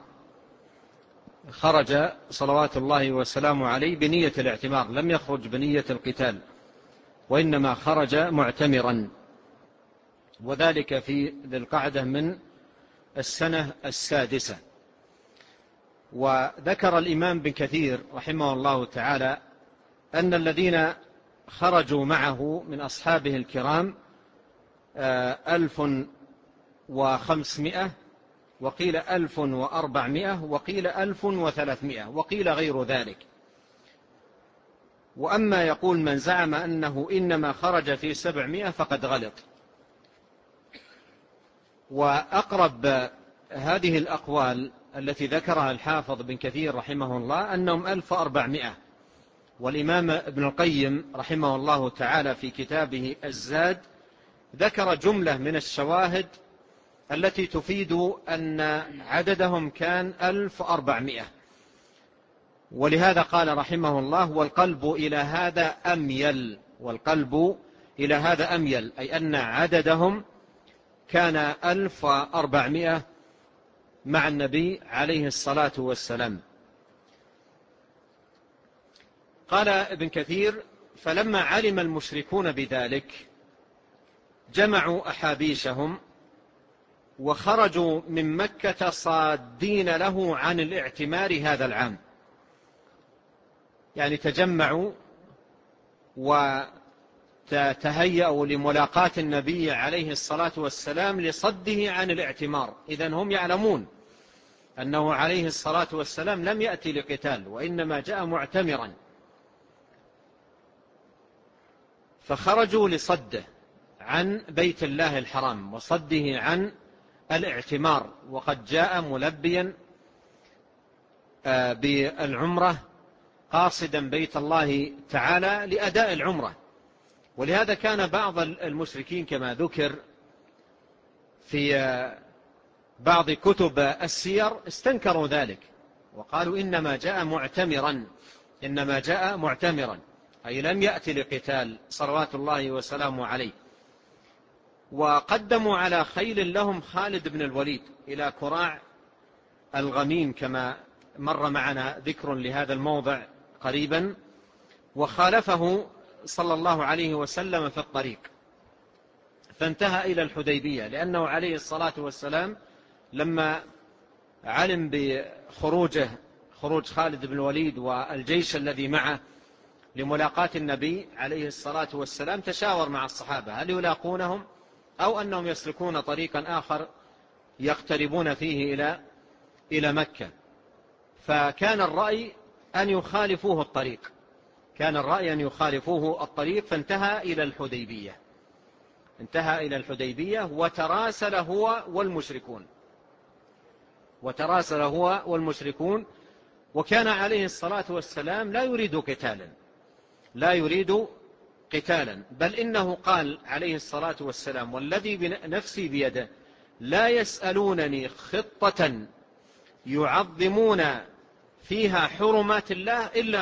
خرج صلوات الله وسلامه عليه بنية الاعتمار، لم يخرج بنية القتال، وإنما خرج معتمرا، وذلك في ذي القعدة من السنة 6. وذكر الإمام بن كثير رحمه الله تعالى أن الذين خرجوا معه من أصحابه الكرام 1500، وقيل 1400، وقيل 1300، وقيل غير ذلك. وأما يقول من زعم أنه إنما خرج في 700 فقد غلط. وأقرب هذه الأقوال التي ذكرها الحافظ بن كثير رحمه الله أنهم 1400. والإمام ابن القيم رحمه الله تعالى في كتابه الزاد ذكر جملة من الشواهد التي تفيد أن عددهم كان 1400. ولهذا قال رحمه الله والقلب إلى هذا أميل، والقلب إلى هذا أميل، أي أن عددهم كان 1400 مع النبي عليه الصلاة والسلام. قال ابن كثير فلما علم المشركون بذلك جمعوا أحابيشهم وخرجوا من مكة صادين له عن الاعتمار هذا العام، يعني تجمعوا وتهيأوا لملاقاة النبي عليه الصلاة والسلام لصده عن الاعتمار. إذن هم يعلمون أنه عليه الصلاة والسلام لم يأتي لقتال، وإنما جاء معتمرا، فخرجوا لصده عن بيت الله الحرام وصده عن الاعتمار، وقد جاء ملبيا بالعمرة قاصدا بيت الله تعالى لأداء العمرة. ولهذا كان بعض المشركين كما ذكر في بعض كتب السير استنكروا ذلك وقالوا إنما جاء معتمرا، إنما جاء معتمرا، أي لم يأتي لقتال صلوات الله وسلامه عليه. وقدموا على خيل لهم خالد بن الوليد إلى كراع الغميم كما مر معنا ذكر لهذا الموضع قريبا، وخالفه صلى الله عليه وسلم في الطريق فانتهى إلى الحديبية، لأنه عليه الصلاة والسلام لما علم بخروجه خروج خالد بن الوليد والجيش الذي معه لملاقاة النبي عليه الصلاة والسلام تشاور مع الصحابة هل يلاقونهم أو أنهم يسلكون طريقا آخر يقتربون فيه إلى مكة. فكان الرأي أن يخالفوه الطريق، كان الرأي أن يخالفوه الطريق، فانتهى إلى الحديبية، انتهى إلى الحديبية وتراسل هو والمشركون، وكان عليه الصلاة والسلام لا يريد قتالا، بل إنه قال عليه الصلاة والسلام والذي بنفسي بيده لا يسألونني خطة يعظمون فيها حرمات الله إلا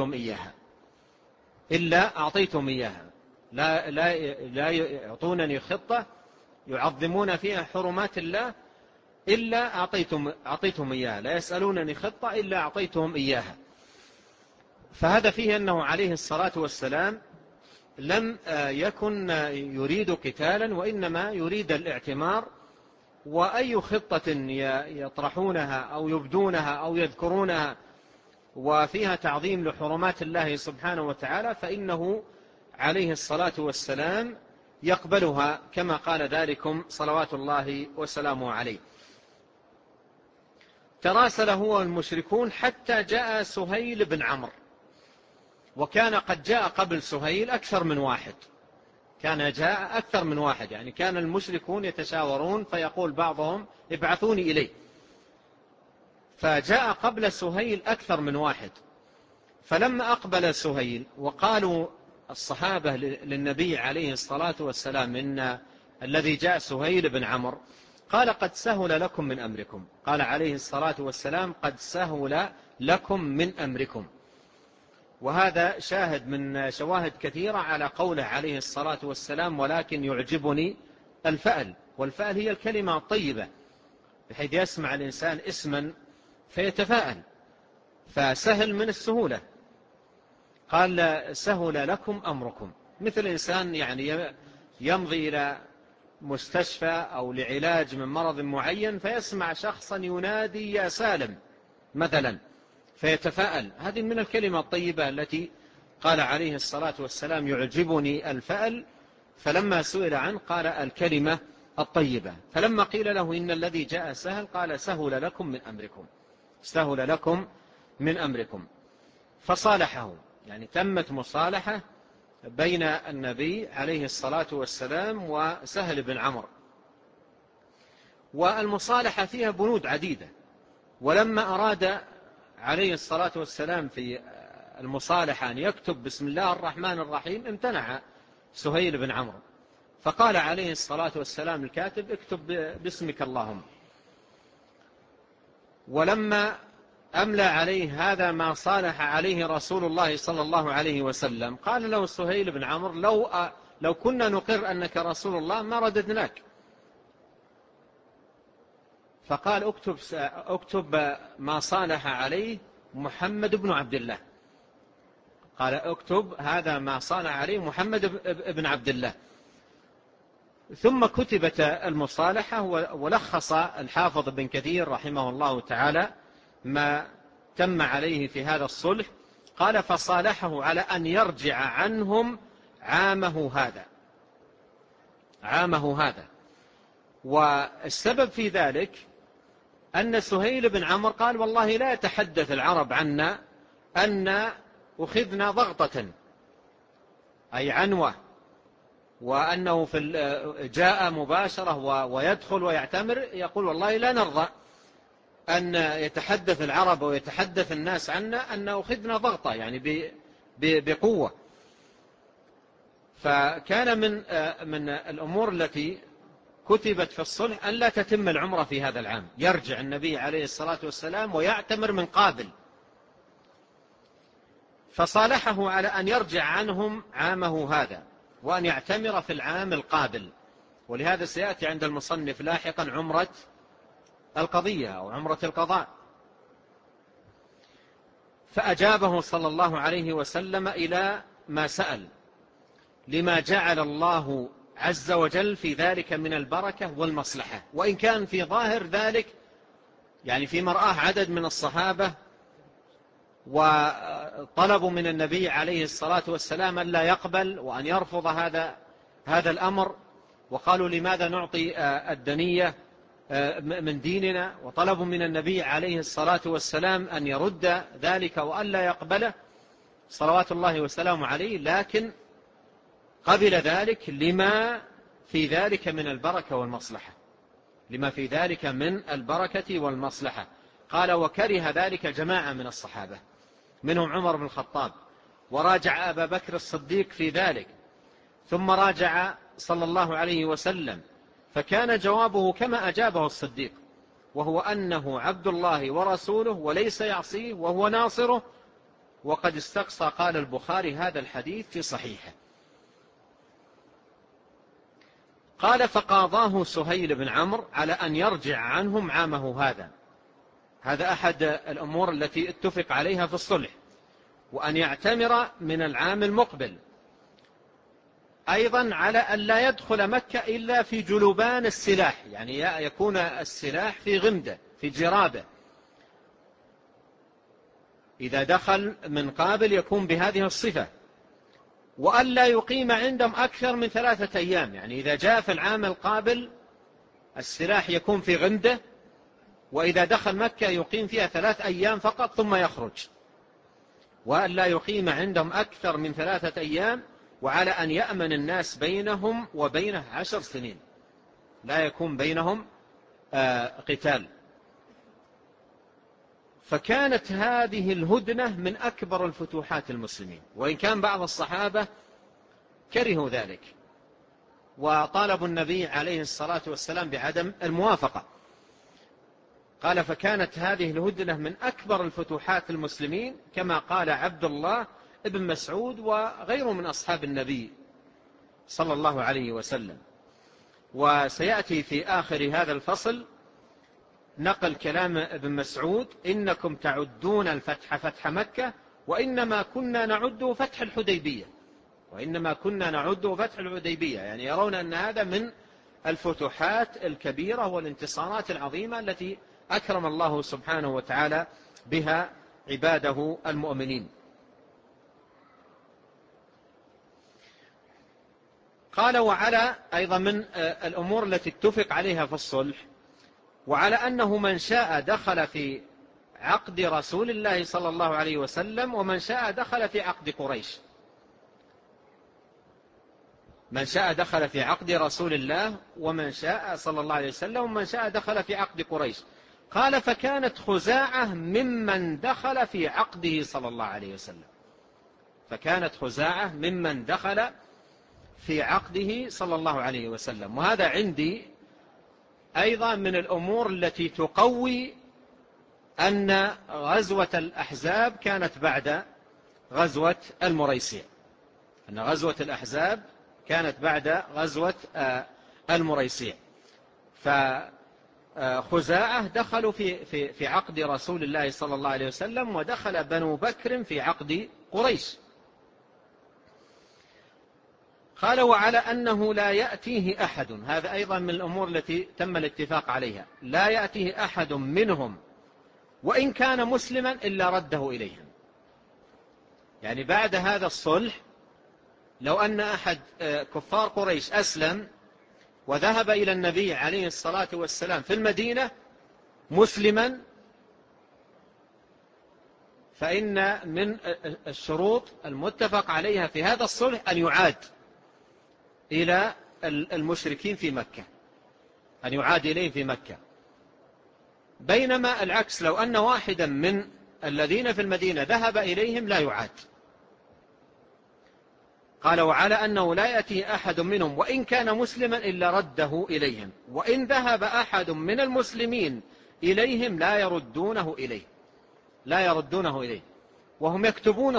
أعطيتهم إياها، لا يعطونني خطة يعظمون فيها حرمات الله إلا أعطيتهم إياها، لا يسألونني خطة إلا أعطيتهم إياها. فهذا فيه أنه عليه الصلاة والسلام لم يكن يريد قتالا، وإنما يريد الاعتمار، وأي خطة يطرحونها أو يبدونها أو يذكرونها وفيها تعظيم لحرمات الله سبحانه وتعالى فإنه عليه الصلاة والسلام يقبلها كما قال ذلكم صلوات الله وسلامه عليه. تراسل هو المشركون حتى جاء سهيل بن عمرو، وكان قد جاء قبل سهيل أكثر من واحد، يعني كان المشركون يتشاورون فيقول بعضهم ابعثوني إليه، فجاء قبل سهيل أكثر من واحد. فلما أقبل سهيل وقالوا الصحابة للنبي عليه الصلاة والسلام إن الذي جاء سهيل بن عمرو، قال قد سهل لكم من أمركم، قال عليه الصلاة والسلام قد سهل لكم من أمركم، وهذا شاهد من شواهد كثيرة على قوله عليه الصلاة والسلام: ولكن يعجبني الفأل. والفأل هي الكلمة الطيبة، بحيث يسمع الإنسان اسما فيتفاءل، فسهل من السهولة. قال: سهل لكم أمركم. مثل إنسان يعني يمضي إلى مستشفى أو لعلاج من مرض معين، فيسمع شخصا ينادي: يا سالم مثلا، فيتفاءل. هذه من الكلمة الطيبة التي قال عليه الصلاة والسلام: يعجبني الفأل. فلما سئل عنه قال: الكلمة الطيبة. فلما قيل له: إن الذي جاء سهل، قال: سهل لكم من أمركم، سهل لكم من أمركم. فصالحه، يعني تمت مصالحة بين النبي عليه الصلاة والسلام وسهل بن عمرو. والمصالحة فيها بنود عديدة، ولما أراد عليه الصلاة والسلام في المصالحة أن يكتب بسم الله الرحمن الرحيم، امتنع سهيل بن عمرو، فقال عليه الصلاة والسلام الكاتب: اكتب باسمك اللهم. ولما أملى عليه: هذا ما صالح عليه رسول الله صلى الله عليه وسلم، قال له سهيل بن عمرو: لو كنا نقر أنك رسول الله ما رددناك. فقال: اكتب ما صالح عليه محمد بن عبد الله. قال: اكتب هذا ما صالح عليه محمد بن عبد الله. ثم كتبت المصالحة، ولخص الحافظ بن كثير رحمه الله تعالى ما تم عليه في هذا الصلح. قال: فصالحه على أن يرجع عنهم عامه هذا. والسبب في ذلك أن سهيل بن عمرو قال: والله لا يتحدث العرب عنا أن أخذنا ضغطة، أي عنوة، وأنه جاء مباشرة ويدخل ويعتمر. يقول: والله لا نرضى أن يتحدث العرب ويتحدث الناس عنا أن أخذنا ضغطة، يعني بقوة. فكان من الأمور التي كتبت في الصلح أن لا تتم العمرة في هذا العام، يرجع النبي عليه الصلاة والسلام ويعتمر من قابل. فصالحه على أن يرجع عنهم عامه هذا وأن يعتمر في العام القابل. ولهذا سيأتي عند المصنف لاحقا عمرة القضية أو عمرة القضاء. فأجابه صلى الله عليه وسلم إلى ما سأل، لما جعل الله عز وجل في ذلك من البركة والمصلحة. وإن كان في ظاهر ذلك، يعني في مرآه عدد من الصحابة وطلبوا من النبي عليه الصلاة والسلام أن لا يقبل وأن يرفض هذا الأمر، وقالوا: لماذا نعطي الدنية من ديننا؟ وطلبوا من النبي عليه الصلاة والسلام أن يرد ذلك وأن لا يقبله صلوات الله وسلامه عليه، لكن قبل ذلك لما في ذلك من البركة والمصلحة، لما في ذلك من البركة والمصلحة. قال: وكره ذلك جماعة من الصحابة، منهم عمر بن الخطاب، وراجع أبا بكر الصديق في ذلك، ثم راجع صلى الله عليه وسلم، فكان جوابه كما أجابه الصديق، وهو أنه عبد الله ورسوله وليس يعصيه وهو ناصره، وقد استقصى. قال البخاري هذا الحديث في صحيحه. قال: فقاضاه سهيل بن عمرو على أن يرجع عنهم عامه هذا أحد الأمور التي اتفق عليها في الصلح، وأن يعتمر من العام المقبل. أيضا على أن لا يدخل مكة إلا في جلبان السلاح، يعني يكون السلاح في غمده في جرابه، إذا دخل من قابل يكون بهذه الصفة. وأن لا يقيم عندهم أكثر من 3 أيام، يعني إذا جاء في العام القابل السلاح يكون في غمده، وإذا دخل مكة يقيم فيها 3 أيام فقط ثم يخرج. وأن لا يقيم عندهم أكثر من 3 أيام، وعلى أن يأمن الناس بينهم وبينه 10 سنين، لا يكون بينهم قتال. فكانت هذه الهدنة من أكبر الفتوحات المسلمين، وإن كان بعض الصحابة كرهوا ذلك وطالبوا النبي عليه الصلاة والسلام بعدم الموافقة. قال: فكانت هذه الهدنة من أكبر الفتوحات المسلمين، كما قال عبد الله: ابن مسعود وغيره من أصحاب النبي صلى الله عليه وسلم. وسيأتي في آخر هذا الفصل نقل كلام ابن مسعود: إنكم تعدون الفتح فتح مكة وإنما كنا نعده فتح الحديبية، وإنما كنا نعده فتح الحديبية، يعني يرون أن هذا من الفتوحات الكبيرة والانتصارات العظيمة التي أكرم الله سبحانه وتعالى بها عباده المؤمنين. قال: وعلى أيضا من الأمور التي اتفق عليها في الصلح، وعلى أنه من شاء دخل في عقد رسول الله صلى الله عليه وسلم ومن شاء دخل في عقد قريش. من شاء دخل في عقد رسول الله ومن شاء صلى الله عليه وسلم ومن شاء دخل في عقد قريش. قال: فكانت خزاعة ممن دخل في عقده صلى الله عليه وسلم. فكانت خزاعة ممن دخل في عقده صلى الله عليه وسلم. وهذا عندي أيضا من الأمور التي تقوي أن غزوة الأحزاب كانت بعد غزوة المريسيع، أن غزوة الأحزاب كانت بعد غزوة المريسيع. فخزاعة دخلوا في عقد رسول الله صلى الله عليه وسلم، ودخل بنو بكر في عقد قريش. قال: وعلى أنه لا يأتيه أحد، هذا أيضا من الأمور التي تم الاتفاق عليها، لا يأتيه أحد منهم وإن كان مسلما إلا رده إليهم. يعني بعد هذا الصلح لو أن أحد كفار قريش أسلم وذهب إلى النبي عليه الصلاة والسلام في المدينة مسلما، فإن من الشروط المتفق عليها في هذا الصلح أن يعاد إلى المشركين في مكة، أن يعاد إليهم في مكة. بينما العكس، لو أن واحدا من الذين في المدينة ذهب إليهم لا يعاد. قال: وعلى أنه لا يأتي أحد منهم وإن كان مسلما إلا رده إليهم، وإن ذهب أحد من المسلمين إليهم لا يردونه إليه، لا يردونه إليه. وهم يكتبون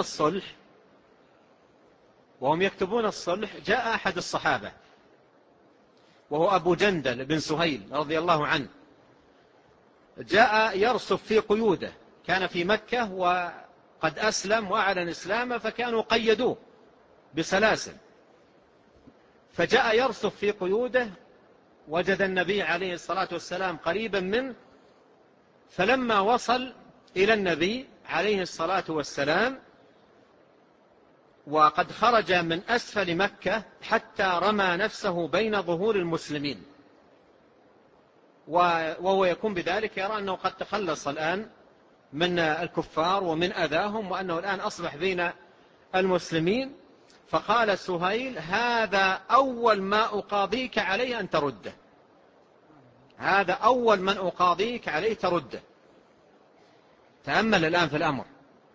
الصلح جاء أحد الصحابة وهو أبو جندل بن سهيل رضي الله عنه، جاء يرصف في قيوده، كان في مكة وقد أسلم وأعلن إسلامه، فكانوا قيدوه بسلاسل، فجاء يرصف في قيوده، وجد النبي عليه الصلاة والسلام قريبا منه، فلما وصل إلى النبي عليه الصلاة والسلام وقد خرج من أسفل مكة حتى رمى نفسه بين ظهور المسلمين، وهو يكون بذلك يرى أنه قد تخلص الآن من الكفار ومن أذاهم، وأنه الآن أصبح بين المسلمين. فقال سهيل: هذا أول ما أقاضيك عليه أن ترده، هذا أول من أقاضيك عليه ترده. تأمل الآن في الأمر.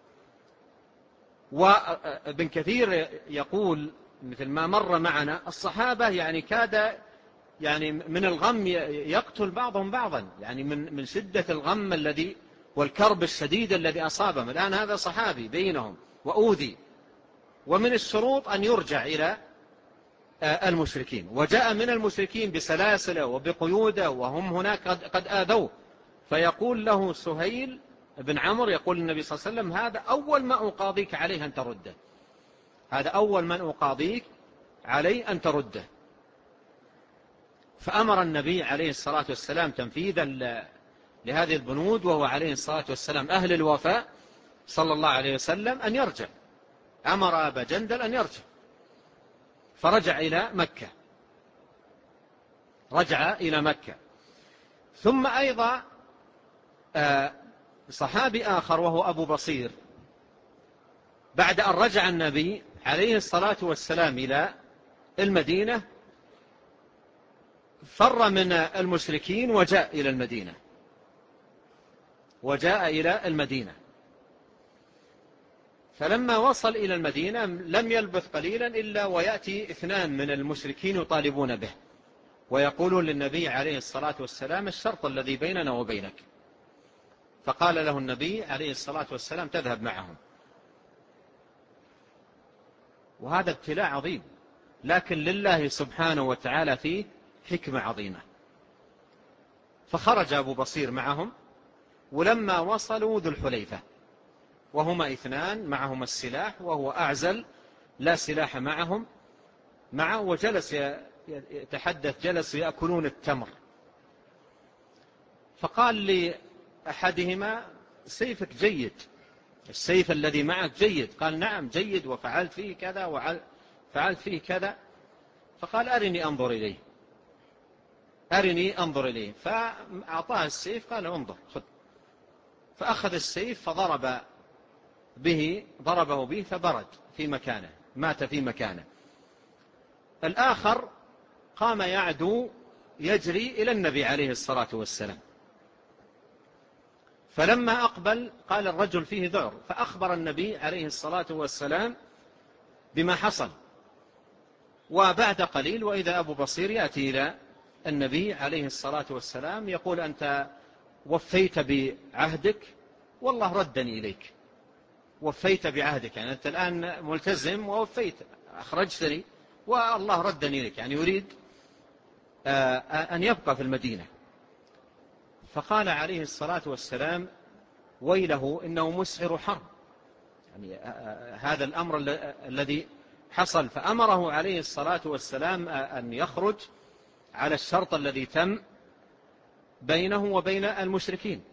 وابن كثير يقول مثل ما مر معنا، الصحابة يعني كاد يعني من الغم يقتل بعضهم بعضا، يعني من شدة الغم الذي والكرب الشديد الذي أصابهم. الآن هذا صحابي بينهم وأوذي، ومن الشروط أن يرجع إلى المشركين، وجاء من المشركين بسلاسل وبقيود وهم هناك قد آذوه. فيقول له سهيل بن عمرو، يقول النبي صلى الله عليه وسلم: هذا أول ما أقاضيك عليه أن ترده، هذا أول من أقاضيك عليه أن ترده. فأمر النبي عليه الصلاة والسلام تنفيذا لهذه البنود، وهو عليه الصلاة والسلام أهل الوفاء صلى الله عليه وسلم، أن يرجع. أمر أبا جندل أن يرجع، فرجع إلى مكة، رجع إلى مكة. ثم أيضا صحابي آخر وهو أبو بصير، بعد أن رجع النبي عليه الصلاة والسلام إلى المدينة فر من المشركين وجاء إلى المدينة. فلما وصل إلى المدينة لم يلبث قليلا إلا ويأتي 2 من المشركين يطالبون به، ويقولون للنبي عليه الصلاة والسلام: الشرط الذي بيننا وبينك. فقال له النبي عليه الصلاة والسلام: تذهب معهم. وهذا ابتلاء عظيم، لكن لله سبحانه وتعالى فيه حكمة عظيمة. فخرج أبو بصير معهم، ولما وصلوا ذو الحليفة وهما 2 معهما السلاح وهو أعزل لا سلاح معه وجلس يتحدث، جلس يأكلون التمر. فقال لأحدهما: سيفك جيد، السيف الذي معك جيد. قال: نعم جيد، وفعلت فيه كذا وفعلت فيه كذا. فقال: أرني أنظر إليه. فأعطاه السيف، قال: انظر خذ. فأخذ السيف فضربه به فبرد في مكانه، مات في مكانه. الآخر قام يعدو يجري إلى النبي عليه الصلاة والسلام، فلما أقبل قال: الرجل فيه ذعر، فأخبر النبي عليه الصلاة والسلام بما حصل. وبعد قليل وإذا أبو بصير يأتي إلى النبي عليه الصلاة والسلام يقول: أنت وفيت بعهدك والله ردني إليك. وفيت بعهدك يعني أنت الآن ملتزم ووفيت، أخرجتني والله ردني إليك، يعني يريد أن يبقى في المدينة. فقال عليه الصلاة والسلام: ويله إنه مسعر حرب، يعني هذا الأمر الذي حصل. فأمره عليه الصلاة والسلام أن يخرج على الشرط الذي تم بينه وبين المشركين،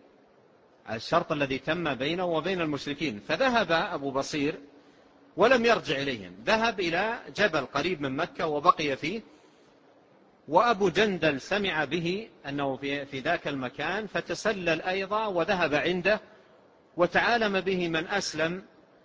فذهب أبو بصير ولم يرجع إليهم، ذهب إلى جبل قريب من مكة وبقي فيه. وأبو جندل سمع به أنه في ذاك المكان، فتسلل أيضا وذهب عنده، وتعالم به من أسلم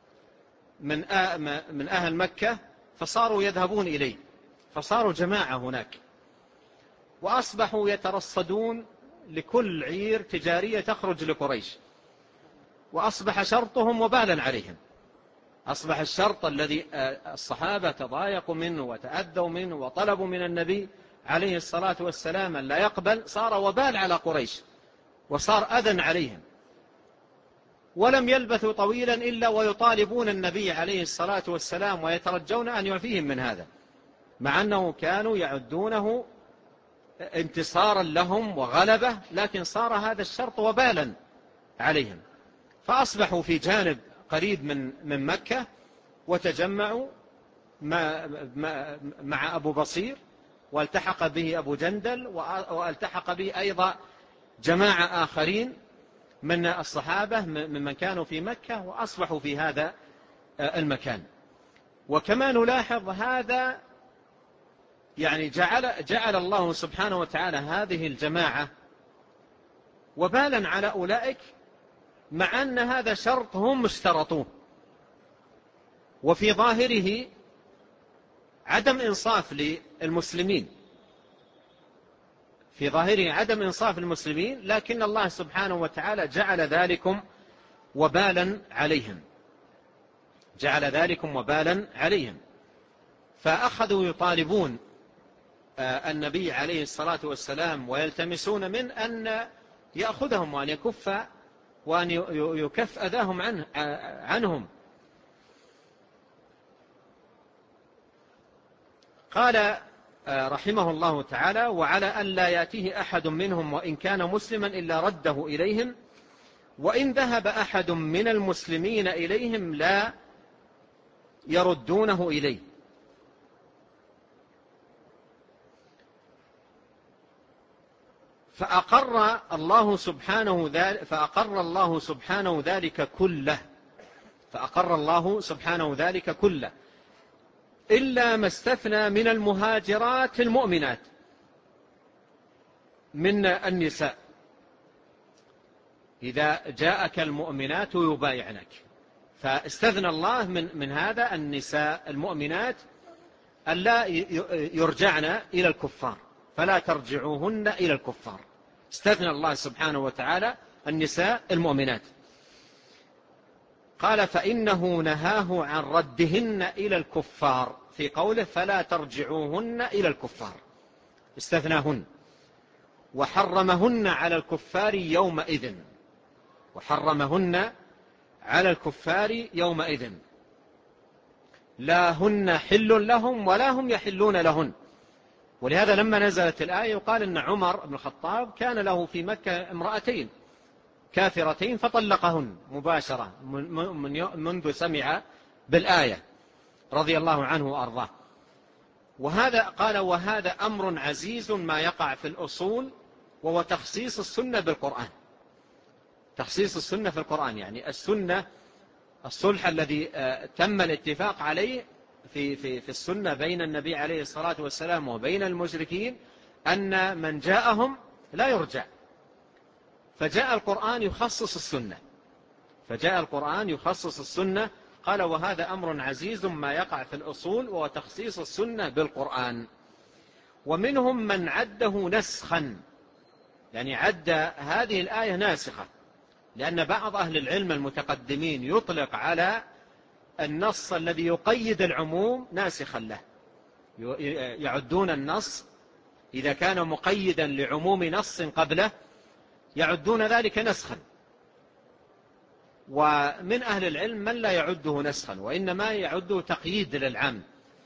من أهل مكة، فصاروا يذهبون إليه، فصاروا جماعة هناك، وأصبحوا يترصدون لكل عير تجارية تخرج لقريش، وأصبح شرطهم وبالا عليهم. أصبح الشرط الذي الصحابة تضايقوا منه وتأذوا منه وطلبوا من النبي عليه الصلاة والسلام أن لا يقبل، صار وبال على قريش وصار أذى عليهم. ولم يلبثوا طويلا إلا ويطالبون النبي عليه الصلاة والسلام ويترجون أن يعفيهم من هذا، مع أنه كانوا يعدونه انتصارا لهم وغلبة، لكن صار هذا الشرط وبالا عليهم. فأصبحوا في جانب قريب من مكة، وتجمعوا مع أبو بصير، والتحق به أبو جندل، والتحق به أيضا جماعة آخرين من الصحابة ممن كانوا في مكة، وأصبحوا في هذا المكان. وكما نلاحظ هذا يعني جعل الله سبحانه وتعالى هذه الجماعة وبالا على أولئك، مع أن هذا شرط هم اشترطوه، وفي ظاهره عدم إنصاف للمسلمين، في ظاهره عدم إنصاف المسلمين، لكن الله سبحانه وتعالى جعل ذلكم وبالا عليهم. فأخذوا يطالبون النبي عليه الصلاة والسلام ويلتمسون من أن يأخذهم وأن يكف وأن يكف أذاهم عنهم. قال رحمه الله تعالى: وعلى أن لا يأتيه أحد منهم وإن كان مسلما إلا رده إليهم، وإن ذهب أحد من المسلمين إليهم لا يردونه إليه. فأقر الله سبحانه ذلك كله إلا ما استثنى من المهاجرات المؤمنات من النساء. إذا جاءك المؤمنات يبايعنك، فاستثنى الله من هذا النساء المؤمنات ألا يرجعن إلى الكفار، فلا ترجعوهن إلى الكفار. استثنى الله سبحانه وتعالى النساء المؤمنات. قال: فإنه نهاه عن ردهن إلى الكفار في قوله: فلا ترجعوهن إلى الكفار، استثناهن، وحرمهن على الكفار يومئذ. لا هن حل لهم ولا هم يحلون لهن. ولهذا لما نزلت الآية يقال أن عمر بن الخطاب كان له في مكة امرأتين كافرتين فطلقهن مباشرة منذ سمع بالآية رضي الله عنه وأرضاه. وهذا قال وهذا أمر عزيز ما يقع في الأصول، وهو تخصيص السنة بالقرآن. تخصيص السنة في القرآن يعني السنة الصلح الذي تم الاتفاق عليه في السنة بين النبي عليه الصلاة والسلام وبين المشركين أن من جاءهم لا يرجع، فجاء القرآن يخصص السنة. فجاء القرآن يخصص السنة. قال وهذا أمر عزيز ما يقع في الأصول، وهو تخصيص السنة بالقرآن. ومنهم من عده نسخا، يعني عد هذه الآية ناسخة، لأن بعض أهل العلم المتقدمين يطلق على النص الذي يقيد العموم ناسخا له، يعدون النص إذا كان مقيدا لعموم نص قبله يعدون ذلك نسخا. ومن أهل العلم من لا يعده نسخا وإنما يعده تقييد للعام.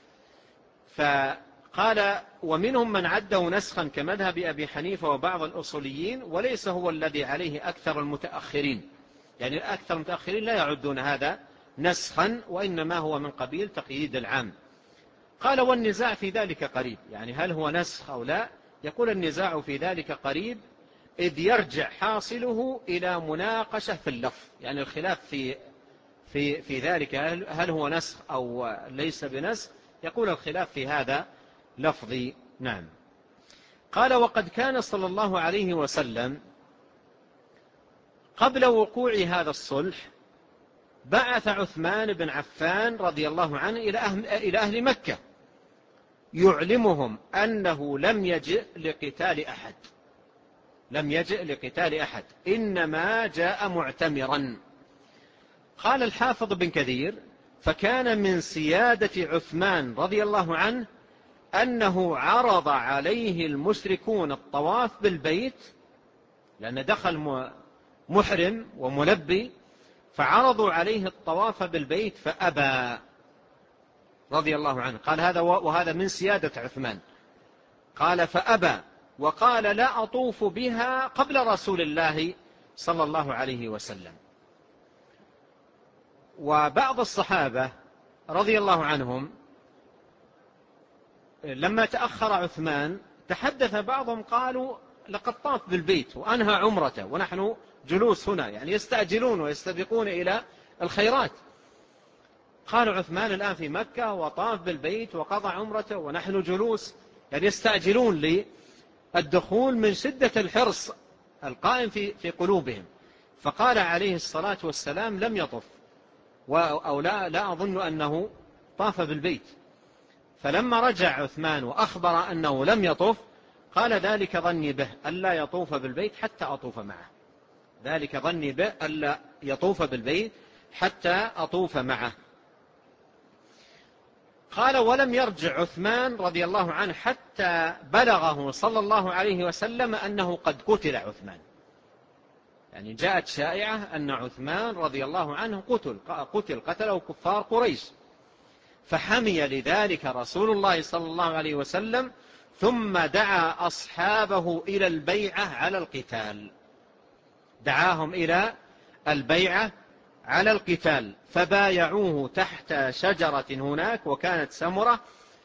فقال ومنهم من عده نسخا كمذهب أبي حنيفة وبعض الأصوليين، وليس هو الذي عليه أكثر المتأخرين، يعني أكثر المتأخرين لا يعدون هذا نسخا وإنما هو من قبيل تقييد العام. قال والنزاع في ذلك قريب، يعني هل هو نسخ أو لا؟ يقول النزاع في ذلك قريب، إذ يرجع حاصله إلى مناقشة في اللفظ، يعني الخلاف في ذلك هل هو نسخ أو ليس بنسخ، يقول الخلاف في هذا لفظي. نعم. قال وقد كان صلى الله عليه وسلم قبل وقوع هذا الصلح بعث عثمان بن عفان رضي الله عنه إلى أهل مكة يعلمهم أنه لم يجئ لقتال أحد، لم يجئ لقتال أحد، إنما جاء معتمرا. قال الحافظ بن كثير فكان من سيادة عثمان رضي الله عنه أنه عرض عليه المشركون الطواف بالبيت، لأن دخل محرم وملبي، فعرضوا عليه الطواف بالبيت فأبى رضي الله عنه. قال هذا وهذا من سيادة عثمان. قال فأبى وقال لا أطوف بها قبل رسول الله صلى الله عليه وسلم. وبعض الصحابة رضي الله عنهم لما تأخر عثمان تحدث بعضهم قالوا لقد طاف بالبيت وأنهى عمرته ونحن جلوس هنا، يعني يستعجلون ويستبقون إلى الخيرات. قالوا عثمان الآن في مكة وطاف بالبيت وقضى عمرته ونحن جلوس، يعني يستعجلون للدخول من شدة الحرص القائم في قلوبهم. فقال عليه الصلاة والسلام لم يطف، أو لا أظن أنه طاف بالبيت. فلما رجع عثمان وأخبر أنه لم يطف قال ذلك ظني به ألا يطوف بالبيت حتى أطوف معه، ذلك ظني به ألا يطوف بالبيت حتى أطوف معه. قال ولم يرجع عثمان رضي الله عنه حتى بلغه صلى الله عليه وسلم أنه قد قتل عثمان، يعني جاءت شائعة أن عثمان رضي الله عنه قتله كفار قريش، فحمي لذلك رسول الله صلى الله عليه وسلم ثم دعا أصحابه إلى البيعة على القتال، دعاهم إلى البيعة على القتال، فبايعوه تحت شجرة هناك وكانت سمرة.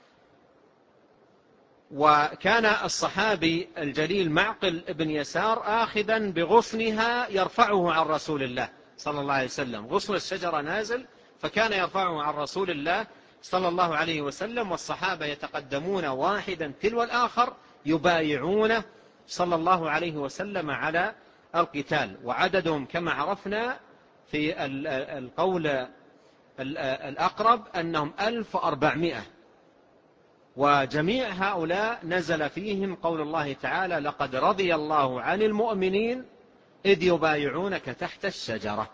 وكان الصحابي الجليل معقل بن يسار آخذا بغصنها يرفعه عن رسول الله صلى الله عليه وسلم، غصن الشجرة نازل فكان يرفعه عن رسول الله صلى الله عليه وسلم، والصحابة يتقدمون واحدا تلو الآخر يبايعونه صلى الله عليه وسلم على القتال. وعددهم كما عرفنا في القول الأقرب أنهم 1400، وجميع هؤلاء نزل فيهم قول الله تعالى لقد رضي الله عن المؤمنين إذ يبايعونك تحت الشجرة.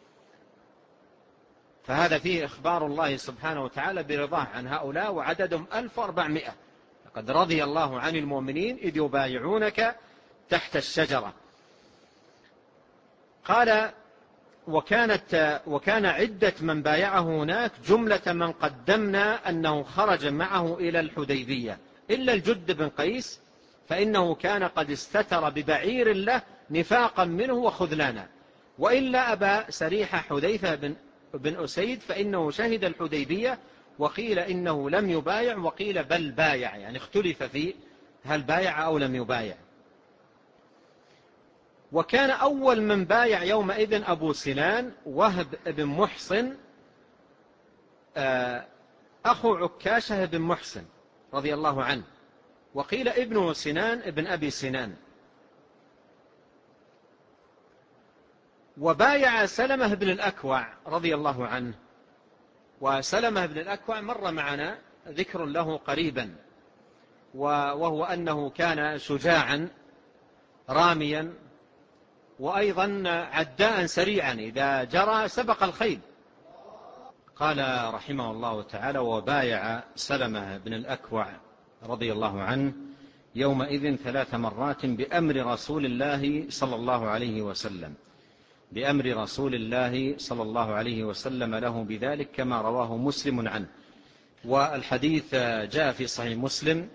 فهذا فيه إخبار الله سبحانه وتعالى برضاه عن هؤلاء، وعددهم 1400. لقد رضي الله عن المؤمنين إذ يبايعونك تحت الشجرة. قال وكان عدة من بايعه هناك جملة من قدمنا أنه خرج معه إلى الحديبية إلا الجد بن قيس، فإنه كان قد استتر ببعير له نفاقا منه وخذلانا، وإلا أبا سريح حذيفة بن أسيد فإنه شهد الحديبية، وقيل إنه لم يبايع وقيل بل بايع، يعني اختلف في هل بايع أو لم يبايع. وكان أول من بايع يومئذ أبو سنان وهب بن محصن أخو عكاشة بن محصن رضي الله عنه، وقيل ابن سنان ابن أبي سنان. وبايع سلمة بن الأكوع رضي الله عنه، وسلمة بن الأكوع مر معنا ذكر له قريبا، وهو أنه كان شجاعا راميا، وأيضا عداء سريعا إذا جرى سبق الخيل. قال رحمه الله تعالى: وبايع سلمة بن الأكوع رضي الله عنه يومئذ 3 مرات بأمر رسول الله صلى الله عليه وسلم، بأمر رسول الله صلى الله عليه وسلم له بذلك، كما رواه مسلم عنه. والحديث جاء في صحيح مسلم،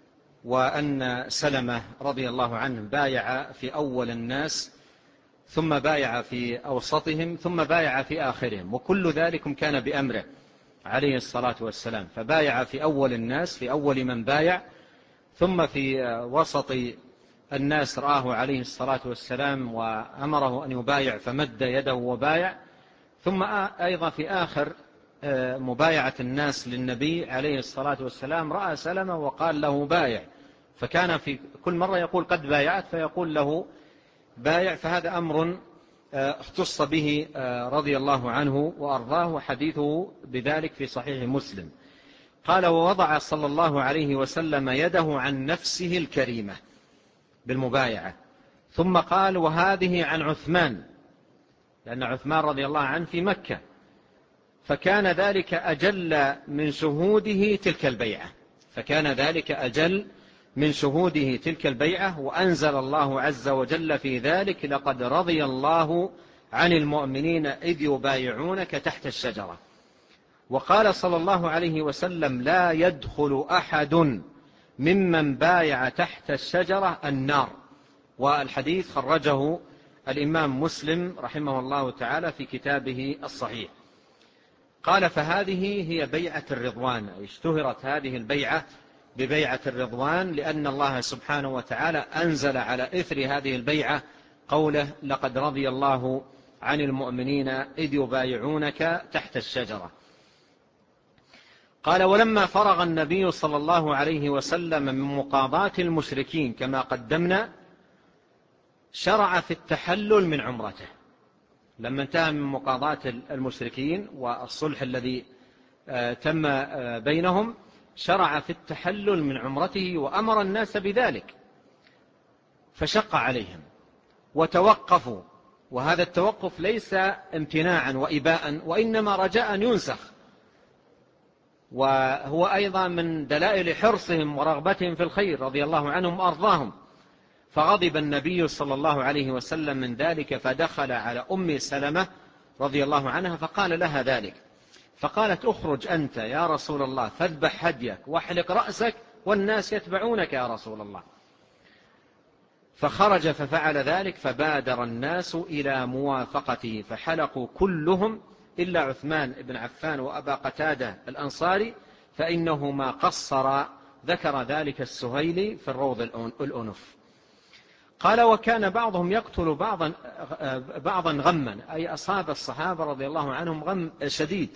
وأن سلمة رضي الله عنه بايع في أول الناس، ثم بايع في أوسطهم، ثم بايع في آخرهم، وكل ذلك كان بأمره عليه الصلاة والسلام. فبايع في أول الناس، في أول من بايع، ثم في وسط الناس رآه عليه الصلاة والسلام وأمره أن يبايع فمد يده وبايع، ثم أيضا في آخر مبايعة الناس للنبي عليه الصلاة والسلام رأى سلمة وقال له بايع، فكان في كل مرة يقول قد بايعت فيقول له بايع. فهذا أمر اختص به رضي الله عنه وأرضاه، وحديثه بذلك في صحيح مسلم. قال: ووضع صلى الله عليه وسلم يده عن نفسه الكريمة بالمبايعة، ثم قال: وهذه عن عثمان، لأن عثمان رضي الله عنه في مكة، فكان ذلك أجل من شهوده تلك البيعة، فكان ذلك أجل من شهوده تلك البيعة. وأنزل الله عز وجل في ذلك: لقد رضي الله عن المؤمنين إذ يبايعونك تحت الشجرة. وقال صلى الله عليه وسلم: لا يدخل أحد ممن بايع تحت الشجرة النار. والحديث خرجه الإمام مسلم رحمه الله تعالى في كتابه الصحيح. قال: فهذه هي بيعة الرضوان، اشتهرت هذه البيعة ببيعة الرضوان، لأن الله سبحانه وتعالى أنزل على إثر هذه البيعة قوله: لقد رضي الله عن المؤمنين إذ يبايعونك تحت الشجرة. قال: ولما فرغ النبي صلى الله عليه وسلم من مقاضاة المشركين كما قدمنا، شرع في التحلل من عمرته. لما انتهى من مقاضاة المشركين والصلح الذي تم بينهم، شرع في التحلل من عمرته، وأمر الناس بذلك، فشق عليهم وتوقفوا. وهذا التوقف ليس امتناعا وإباء، وإنما رجاء أن ينسخ، وهو أيضا من دلائل حرصهم ورغبتهم في الخير رضي الله عنهم وأرضاهم. فغضب النبي صلى الله عليه وسلم من ذلك، فدخل على أم سلمة رضي الله عنها فقال لها ذلك، فقالت: اخرج أنت يا رسول الله فاذبح هديك واحلق رأسك والناس يتبعونك يا رسول الله. فخرج ففعل ذلك، فبادر الناس إلى موافقته، فحلقوا كلهم إلا عثمان بن عفان وأبا قتادة الأنصاري، فإنه ما قصر. ذكر ذلك السهيلي في الروض الأنف. قال: وكان بعضهم يقتل بعضا غما، أي أصاب الصحابة رضي الله عنهم غم شديد،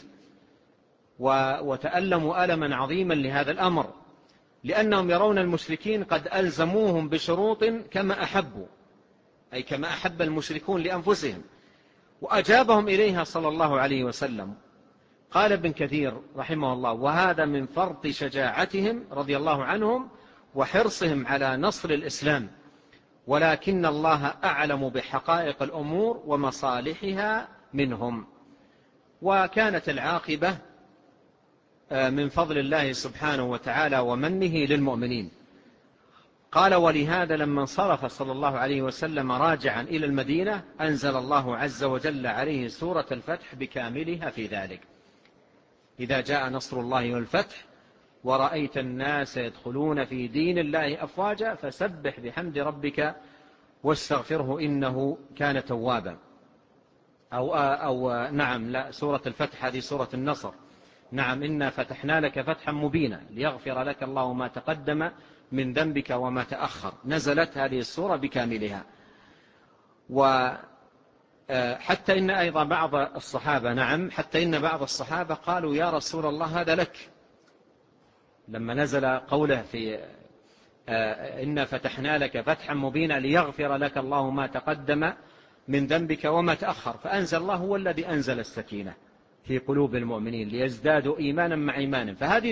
وتألموا ألما عظيما لهذا الأمر، لأنهم يرون المشركين قد ألزموهم بشروط كما أحبوا، أي كما أحب المشركون لأنفسهم، وأجابهم إليها صلى الله عليه وسلم. قال ابن كثير رحمه الله: وهذا من فرط شجاعتهم رضي الله عنهم وحرصهم على نصر الإسلام، ولكن الله أعلم بحقائق الأمور ومصالحها منهم. وكانت العاقبة من فضل الله سبحانه وتعالى ومنه للمؤمنين. قال: ولهذا لما انصرف صلى الله عليه وسلم راجعا إلى المدينة أنزل الله عز وجل عليه سورة الفتح بكاملها في ذلك: إذا جاء نصر الله والفتح ورأيت الناس يدخلون في دين الله أفواجا فسبح بحمد ربك واستغفره إنه كان توابا. نعم، لا، سورة الفتح هذه سورة النصر. نعم، إنا فتحنا لك فتحا مبينا ليغفر لك الله ما تقدم من ذنبك وما تأخر. نزلت هذه السورة بكاملها. وحتى إن أيضا بعض الصحابة، نعم، حتى إن بعض الصحابة قالوا: يا رسول الله هذا لك، لما نزل قوله في إنا فتحنا لك فتحا مبينا ليغفر لك الله ما تقدم من ذنبك وما تأخر، فأنزل الله هو الذي أنزل السكينة في قلوب المؤمنين ليزدادوا إيمانا مع إيمانهم. فهذه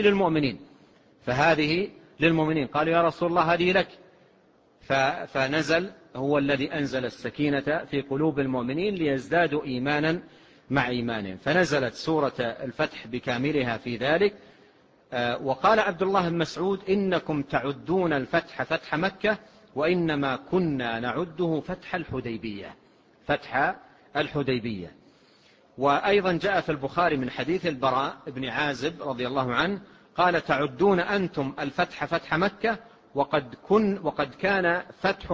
للمؤمنين. قالوا: يا رسول الله هذه لك، فنزل هو الذي أنزل السكينة في قلوب المؤمنين ليزدادوا إيمانا مع إيمانهم، فنزلت سورة الفتح بكاملها في ذلك. وقال عبد الله بن مسعود: إنكم تعدون الفتح فتح مكة وإنما كنا نعده فتح الحديبية. وأيضا جاء في البخاري من حديث البراء بن عازب رضي الله عنه قال: تعدون أنتم الفتح فتح مكة وقد كان فتح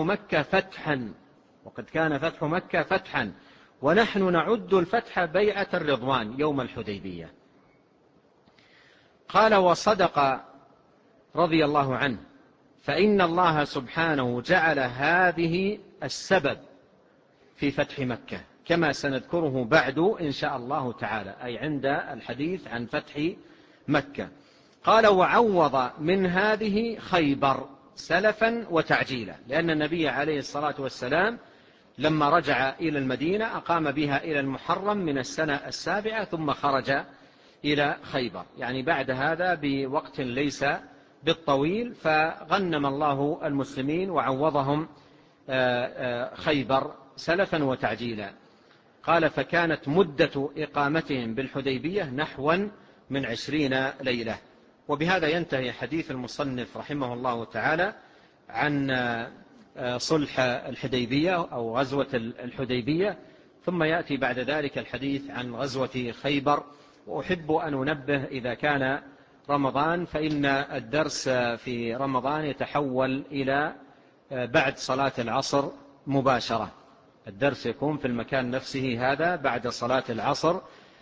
مكة فتحا ونحن نعد الفتح بيعة الرضوان يوم الحديبية. قال: وصدق رضي الله عنه، فإن الله سبحانه جعل هذه السبب في فتح مكة كما سنذكره بعد إن شاء الله تعالى، أي عند الحديث عن فتح مكة. قال: وعوض من هذه خيبر سلفا وتعجيلا، لأن النبي عليه الصلاة والسلام لما رجع إلى المدينة أقام بها إلى المحرم من السنة 7 ثم خرج إلى خيبر، يعني بعد هذا بوقت ليس بالطويل، فغنم الله المسلمين وعوضهم خيبر سلفا وتعجيلا. قال: فكانت مدة إقامتهم بالحديبية نحوا من 20 ليلة. وبهذا ينتهي حديث المصنف رحمه الله تعالى عن صلح الحديبية أو غزوة الحديبية، ثم يأتي بعد ذلك الحديث عن غزوة خيبر. وأحب أن أنبه إذا كان رمضان فإن الدرس في رمضان يتحول إلى بعد صلاة العصر مباشرة، الدرس يكون في المكان نفسه هذا بعد صلاة العصر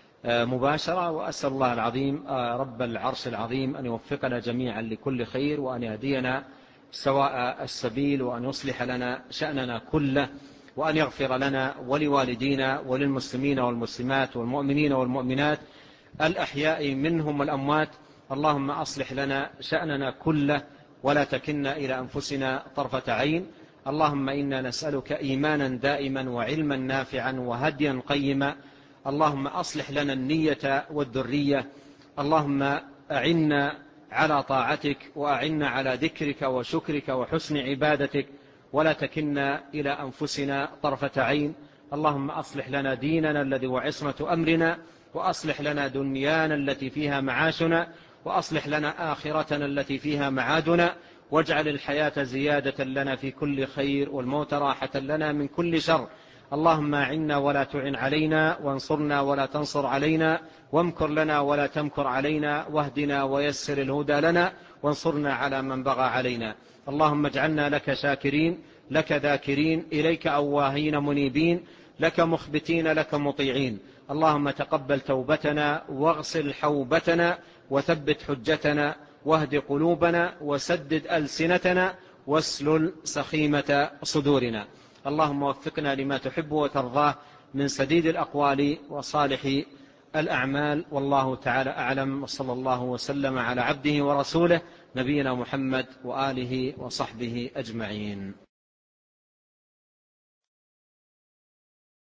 مباشرة. وأسأل الله العظيم رب العرش العظيم أن يوفقنا جميعا لكل خير، وأن يهدينا سواء السبيل، وأن يصلح لنا شأننا كله، وأن يغفر لنا ولوالدينا وللمسلمين والمسلمات والمؤمنين والمؤمنات الأحياء منهم والأموات. اللهم أصلح لنا شأننا كله ولا تكلنا إلى أنفسنا طرفة عين. اللهم إنا نسألك إيمانا دائما وعلما نافعا وهديا قيما. اللهم أصلح لنا النية والذرية. اللهم أعنا على طاعتك وأعنا على ذكرك وشكرك وحسن عبادتك ولا تكلنا إلى أنفسنا طرفة عين. اللهم أصلح لنا ديننا الذي هو عصمة أمرنا، وأصلح لنا دنيانا التي فيها معاشنا، وأصلح لنا آخرتنا التي فيها معادنا، واجعل الحياة زيادة لنا في كل خير والموت راحة لنا من كل شر. اللهم أعنا ولا تعن علينا، وانصرنا ولا تنصر علينا، وامكر لنا ولا تمكر علينا، واهدنا ويسر الهدى لنا، وانصرنا على من بغى علينا. اللهم اجعلنا لك شاكرين، لك ذاكرين، إليك أواهين منيبين، لك مخبتين، لك مطيعين. اللهم تقبل توبتنا واغسل حوبتنا وثبت حجتنا واهد قلوبنا وسدد ألسنتنا واسلل سخيمة صدورنا. اللهم وفقنا لما تحب وترضاه من سديد الأقوال وصالح الأعمال. والله تعالى أعلم، وصلى الله وسلم على عبده ورسوله نبينا محمد وآله وصحبه أجمعين.